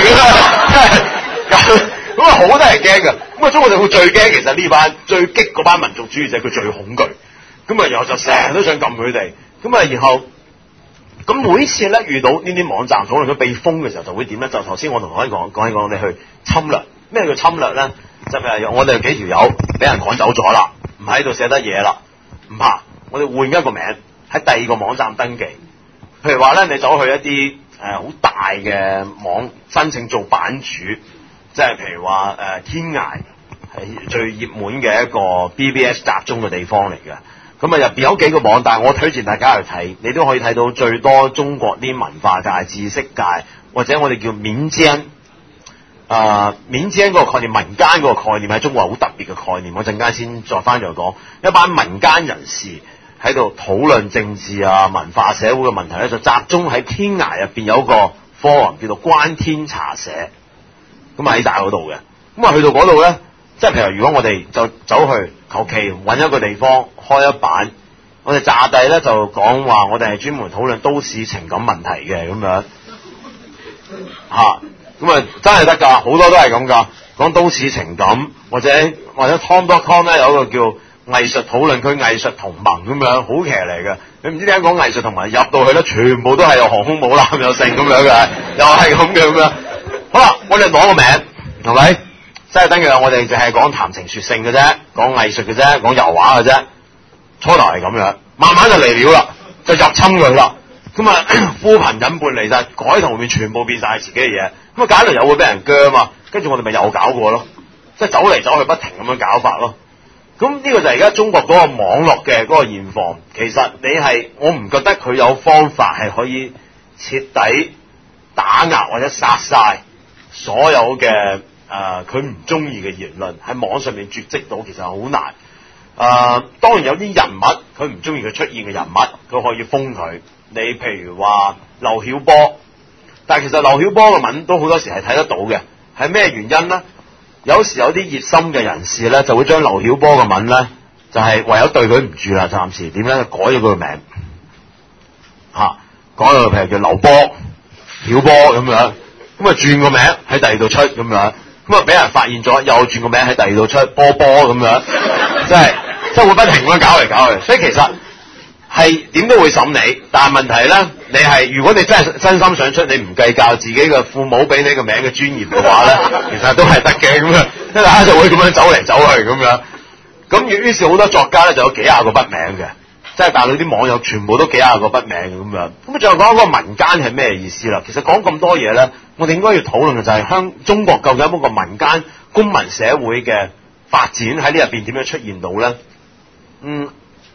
咁啊好多人驚㗎。咁啊中國政府最驚其實呢班最激嗰班民族主義者，佢最恐懼。咁啊然後就成日都想撳佢哋。咁啊然後咁每次咧遇到呢啲網站討論佢被封嘅時候，就會點咧？就頭先我同可以講講一講你去侵略。咩叫侵略咧？就係我哋有幾條友俾人趕走咗啦，唔喺度寫得嘢啦，唔怕，我哋換一個名喺第二個網站登記。譬如話咧，你走去一啲誒好大嘅網申請做版主，即係譬如話誒、呃、天涯係最熱門嘅一個 B B S 集中嘅地方嚟嘅。咁啊入邊有幾個網，但係我推薦大家去睇，你都可以睇到最多中國啲文化界、知識界或者我哋叫民間。誒、呃，民間嗰個概念，民間嗰個概念喺中國係好特別嘅概念。我陣間先再翻嚟講，一班民間人士喺度討論政治啊、文化、社會嘅問題咧，就集中喺天涯入邊有一個 forum 叫做關天茶社，咁喺大嗰度嘅。咁啊去到嗰度咧，即係譬如如果我哋就走去求其揾一個地方開一版，我哋炸帝咧就講話我哋係專門討論都市情感問題嘅咁樣嚇。咁啊，真係得㗎，好多都係咁㗎。講都市情感，或者或者 Tom dot com 咧有一個叫藝術討論區、藝術同盟咁樣，好騎嚟嘅。你唔知點解講藝術同盟入到去咧，全部都係有航空母艦有剩咁樣嘅，又係咁嘅咁樣。好啦，我哋攞個名係咪？真係等於我哋就係講談情説性嘅啫，講藝術嘅啫，講油畫嘅啫。初頭係咁樣，慢慢就嚟料啦，就入侵佢啦。咁啊，呼朋引伴嚟晒，改圖面全部變晒自己嘅嘢。咁啊，假如又會俾人鋸嘛，跟住我哋咪又搞過咯，即係走嚟走去不停咁樣搞法咯。咁呢個就係而家中國嗰個網絡嘅嗰個現況。其實你係我唔覺得佢有方法係可以徹底打壓或者殺晒所有嘅誒佢唔中意嘅言論喺網上面絕跡到，其實好難。誒、呃，當然有啲人物佢唔中意佢出現嘅人物，佢可以封佢。你譬如話劉曉波，但係其實劉曉波嘅文都好多時係睇得到嘅，係咩原因呢？有時有啲熱心嘅人士咧，就會將劉曉波嘅文咧，就係、是、唯有對佢唔住啦，暫時點樣改咗佢個名嚇、啊，改咗譬如叫劉波、曉波咁樣，咁啊轉個名喺第二度出咁樣，咁啊俾人發現咗，又轉個名喺第二度出波波咁樣，即係即係會不停咁樣搞嚟搞去，所以其實。係點都會審你，但係問題咧，你係如果你真係真心想出，你唔計較自己嘅父母俾你個名嘅專業嘅話咧，其實都係得嘅咁樣，即係大家就會咁樣走嚟走去咁樣。咁於是好多作家咧就有幾廿個筆名嘅，即係大陸啲網友全部都幾廿個筆名咁樣。咁最後講嗰個民間係咩意思啦？其實講咁多嘢咧，我哋應該要討論嘅就係香中國究竟有冇個民間公民社會嘅發展喺呢入邊點樣出現到咧？嗯。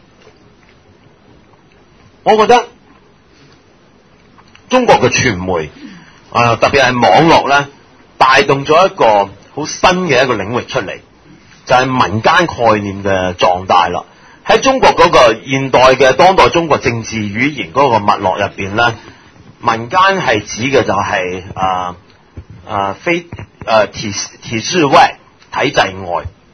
我覺得中國嘅傳媒啊、呃，特別係網絡咧，帶動咗一個好新嘅一個領域出嚟，就係、是、民間概念嘅壯大啦。喺中國嗰個現代嘅當代中國政治語言嗰個脈絡入邊咧，民間係指嘅就係啊啊非誒體體制外，體制外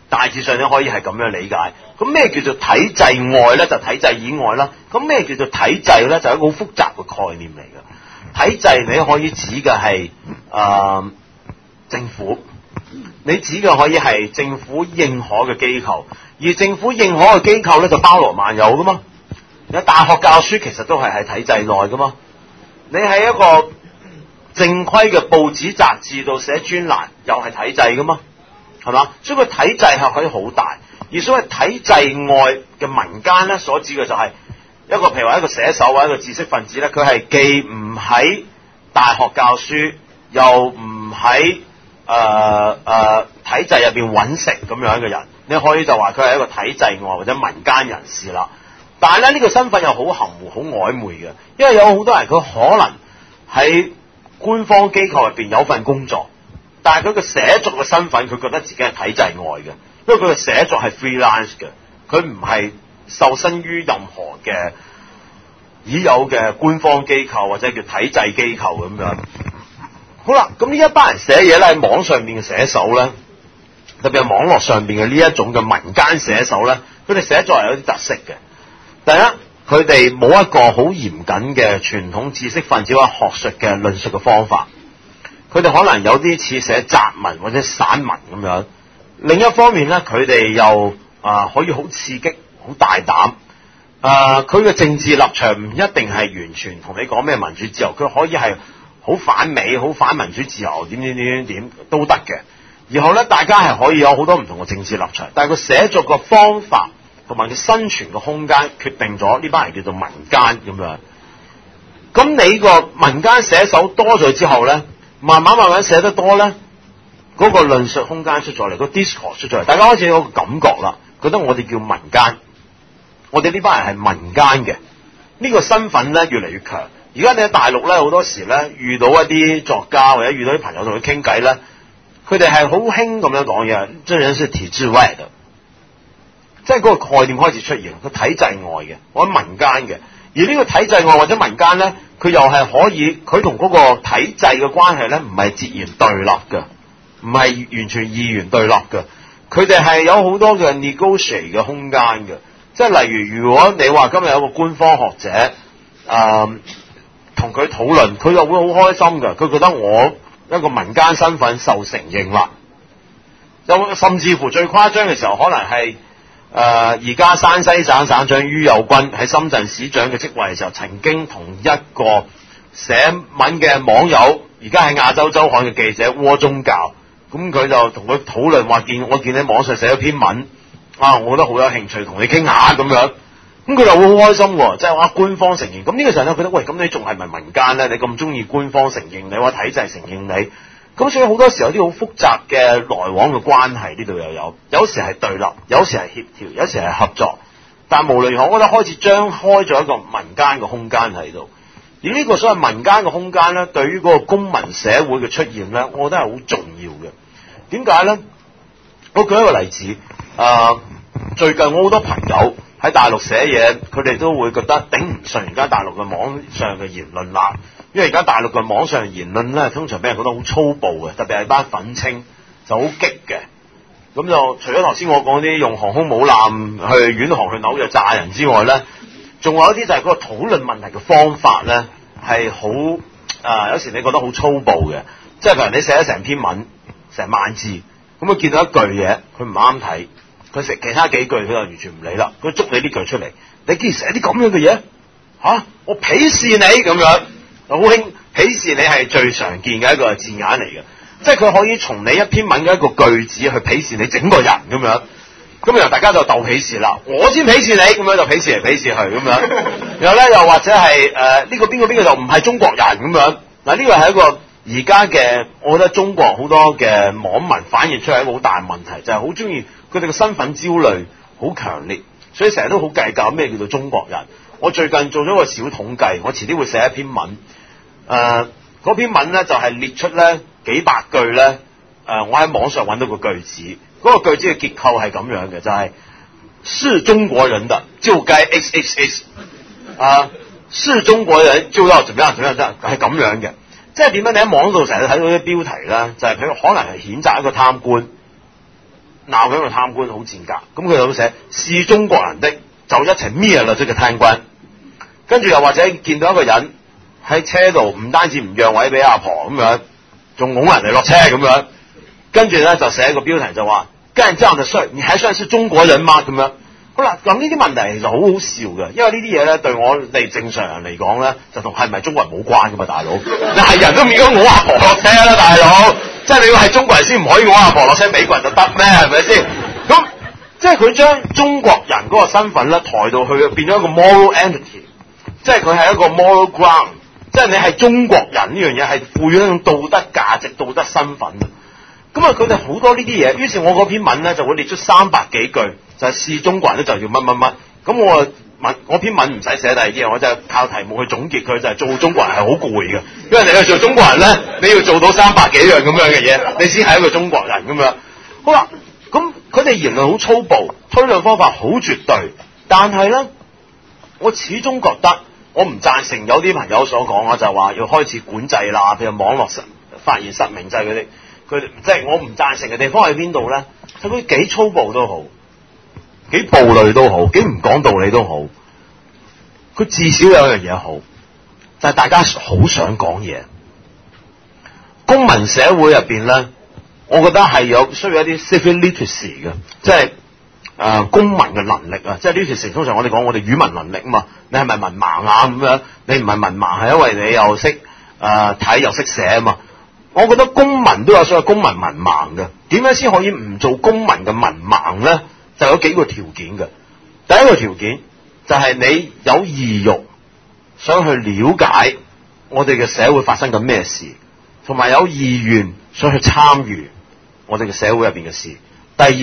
大致上你可以係咁樣理解。咁咩叫做體制外咧？就體制以外啦。咁咩叫做體制咧？就係一個好複雜嘅概念嚟嘅。體制你可以指嘅係誒政府，你指嘅可以係政府認可嘅機構，而政府認可嘅機構咧就包羅萬有噶嘛。有大學教書其實都係喺體制內噶嘛。你喺一個正規嘅報紙雜誌度寫專欄，又係體制噶嘛，係嘛？所以個體制係可以好大。而所謂體制外嘅民間咧，所指嘅就係一個譬如話一個寫手或者一個知識分子咧，佢係既唔喺大學教書，又唔喺誒誒體制入邊揾食咁樣嘅人，你可以就話佢係一個體制外或者民間人士啦。但係咧呢個身份又好含糊、好曖昧嘅，因為有好多人佢可能喺官方機構入邊有份工作，但係佢嘅寫作嘅身份，佢覺得自己係體制外嘅，因為佢嘅寫作係 freelance 嘅，佢唔係受身於任何嘅已有嘅官方機構或者叫體制機構咁樣。好啦，咁呢一班人寫嘢咧喺網上面嘅寫手咧，特別係網絡上邊嘅呢一種嘅民間寫手咧，佢哋寫作係有啲特色嘅。第一，佢哋冇一個好嚴謹嘅傳統知識分子或者學術嘅論述嘅方法，佢哋可能有啲似寫雜文或者散文咁樣。另一方面咧，佢哋又啊、呃、可以好刺激、好大膽。啊，佢嘅政治立場唔一定係完全同你講咩民主自由，佢可以係好反美、好反民主自由，點點點點點都得嘅。然後咧，大家係可以有好多唔同嘅政治立場，但係佢寫作嘅方法同埋佢生存嘅空間，決定咗呢班人叫做民間咁樣。咁你個民間寫手多咗之後咧，慢慢慢慢寫得多咧，嗰個論述空間出咗嚟，個 discourse 出咗嚟，大家開始有個感覺啦，覺得我哋叫民間，我哋呢班人係民間嘅，呢個身份咧越嚟越強。而家你喺大陸咧，好多時咧遇到一啲作家或者遇到啲朋友同佢傾偈咧，佢哋係好興咁樣講嘢，這人是體制外的。即係嗰個概念開始出現，個體制外嘅，或者民間嘅。而呢個體制外或者民間咧，佢又係可以，佢同嗰個體制嘅關係咧，唔係截然對立嘅，唔係完全二元對立嘅。佢哋係有好多嘅 negotiate 嘅空間嘅。即係例如，如果你話今日有個官方學者，誒同佢討論，佢就會好開心嘅。佢覺得我一個民間身份受承認啦。有甚至乎最誇張嘅時候，可能係。誒而家山西省省長于右軍喺深圳市長嘅職位嘅時候，曾經同一個寫文嘅網友，而家喺亞洲週刊嘅記者窩中教，咁佢就同佢討論話見我見你網上寫咗篇文，啊，我覺得好有興趣同你傾下咁樣，咁佢就會好開心喎，即係話官方承認。咁呢個時候咧，覺得喂，咁你仲係咪民間咧？你咁中意官方承認你，或體制承認你？咁所以好多時候有啲好複雜嘅來往嘅關係，呢度又有，有時係對立，有時係協調，有時係合作。但無論如何，我覺得開始張開咗一個民間嘅空間喺度。而呢個所謂民間嘅空間咧，對於嗰個公民社會嘅出現咧，我覺得係好重要嘅。點解咧？我舉一個例子，誒、呃，最近我好多朋友喺大陸寫嘢，佢哋都會覺得頂唔順而家大陸嘅網上嘅言論啦。因為而家大陸嘅網上言論咧，通常俾人覺得好粗暴嘅，特別係班憤青就好激嘅。咁就除咗頭先我講啲用航空母艦去遠航去紐約炸人之外咧，仲有一啲就係嗰個討論問題嘅方法咧，係好啊，有時你覺得好粗暴嘅。即係譬如你寫咗成篇文，成萬字，咁佢見到一句嘢，佢唔啱睇，佢食其他幾句佢就完全唔理啦，佢捉你呢句出嚟，你竟然寫啲咁樣嘅嘢嚇，我鄙視你咁樣。好興鄙視你係最常見嘅一個字眼嚟嘅，即係佢可以從你一篇文嘅一個句子去鄙視你整個人咁樣，咁然後大家就鬥鄙視啦，我先鄙視你，咁樣就鄙視嚟鄙視去咁樣，然後咧又或者係誒呢個邊個邊個就唔係中國人咁樣，嗱呢個係一個而家嘅，我覺得中國好多嘅網民反映出嚟一個好大嘅問題，就係好中意佢哋嘅身份焦慮好強烈，所以成日都好計較咩叫做中國人。我最近做咗個小統計，我遲啲會寫一篇文。誒、呃、嗰篇文咧就係、是、列出咧幾百句咧，誒、呃、我喺網上揾到個句子，嗰、那個句子嘅結構係咁樣嘅，就係、是、是中國人的就該 X X X， 啊，是中國人就要怎麼樣怎麼樣，即係咁樣嘅。即係點樣？你喺網度成日睇到啲標題啦，就係、是、佢可能係譴責一個貪官， 鬧緊個貪官好賤格，咁佢就咁寫是中國人的就一齊滅啦，即係貪官。跟住又或者見到一個人喺車度唔單止唔讓位俾阿婆咁樣，仲拱人哋落車咁樣，跟住咧就寫個標題就話幹這樣的事你還算是中國人嗎？咁樣。好啦，咁呢啲問題其實好好笑嘅，因為呢啲嘢咧對我哋正常人嚟講咧，就同係咪中國人冇關噶嘛，大佬。你係人都唔應該拱阿婆落車啦，大佬。即係你要係中國人先唔可以拱阿婆落車，美國人就得咩？係咪先？咁即係佢將中國人嗰個身份咧抬到去變咗一個 moral entity， 即係佢係一個 moral ground， 即係你係中國人呢樣嘢係賦予一種道德價值、道德身份啊。咁啊，佢哋好多呢啲嘢，於是我嗰篇文咧就會列出三百幾句，就係、是、是中國人咧就要乜乜乜。咁我文我篇文唔使寫第二啲嘢，我就係靠題目去總結佢，就係、是、做中國人係好攰嘅，因為你去做中國人咧，你要做到三百幾樣咁樣嘅嘢，你先係一個中國人咁樣。好啦，咁佢哋言論好粗暴，推論方法好絕對，但係咧，我始終覺得我唔贊成有啲朋友所講啊，就係話要開始管制啦，譬如網絡實發現實名制嗰啲。佢即係我唔贊成嘅地方喺邊度咧？睇佢幾粗暴都好，幾暴戾都好，幾唔講道理都好，佢至少有一樣嘢好，就係、是、大家好想講嘢。公民社會入邊咧，我覺得係有需要一啲 civic literacy 嘅，即係誒、呃、公民嘅能力啊！即係 literacy 通常我哋講我哋語文能力啊嘛，你係咪文盲啊咁樣？你唔係文盲係因為你又識誒睇又識寫啊嘛。我覺得公民都有所謂公民文盲嘅，點樣先可以唔做公民嘅文盲咧？就有幾個條件嘅。第一個條件就係你有意欲想去了解我哋嘅社會發生緊咩事，同埋有意願想去參與我哋嘅社會入邊嘅事。第二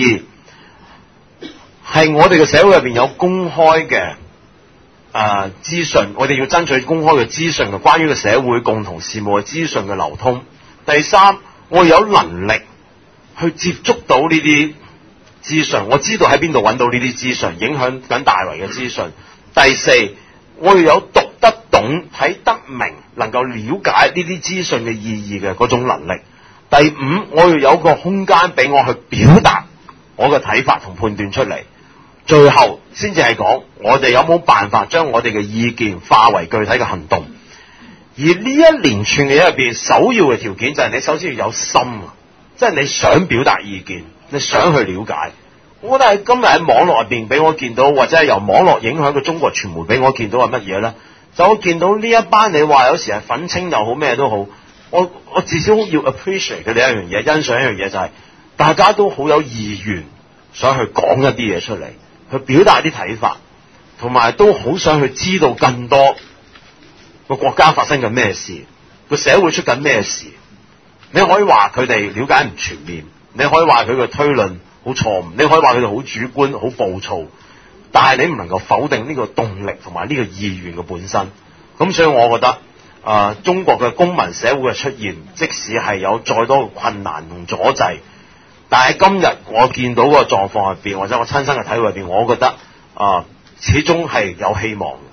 係我哋嘅社會入邊有公開嘅誒資訊，我哋要爭取公開嘅資訊嘅關於個社會共同事務嘅資訊嘅流通。第三，我有能力去接觸到呢啲資訊，我知道喺邊度揾到呢啲資訊，影響緊大圍嘅資訊。第四，我要有讀得懂、睇得明，能夠了解呢啲資訊嘅意義嘅嗰種能力。第五，我要有個空間俾我去表達我嘅睇法同判斷出嚟。最後先至係講我哋有冇辦法將我哋嘅意見化為具體嘅行動。而呢一連串嘅嘢入邊，首要嘅條件就係你首先要有心啊，即係你想表達意見，你想去了解。我覺得喺今日喺網絡入邊俾我見到，或者係由網絡影響嘅中國傳媒俾我見到係乜嘢咧？就我見到呢一班你話有時係憤青又好咩都好，我我至少要 appreciate 佢哋一樣嘢，欣賞一樣嘢就係、是、大家都好有意願想去講一啲嘢出嚟，去表達啲睇法，同埋都好想去知道更多。個國家發生緊咩事，個社會出緊咩事？你可以話佢哋了解唔全面，你可以話佢嘅推論好錯誤，你可以話佢哋好主觀、好暴躁，但係你唔能夠否定呢個動力同埋呢個意願嘅本身。咁所以我覺得啊、呃，中國嘅公民社會嘅出現，即使係有再多嘅困難同阻滯，但係今日我見到個狀況入邊，或者我親身嘅體會入邊，我覺得啊、呃，始終係有希望嘅。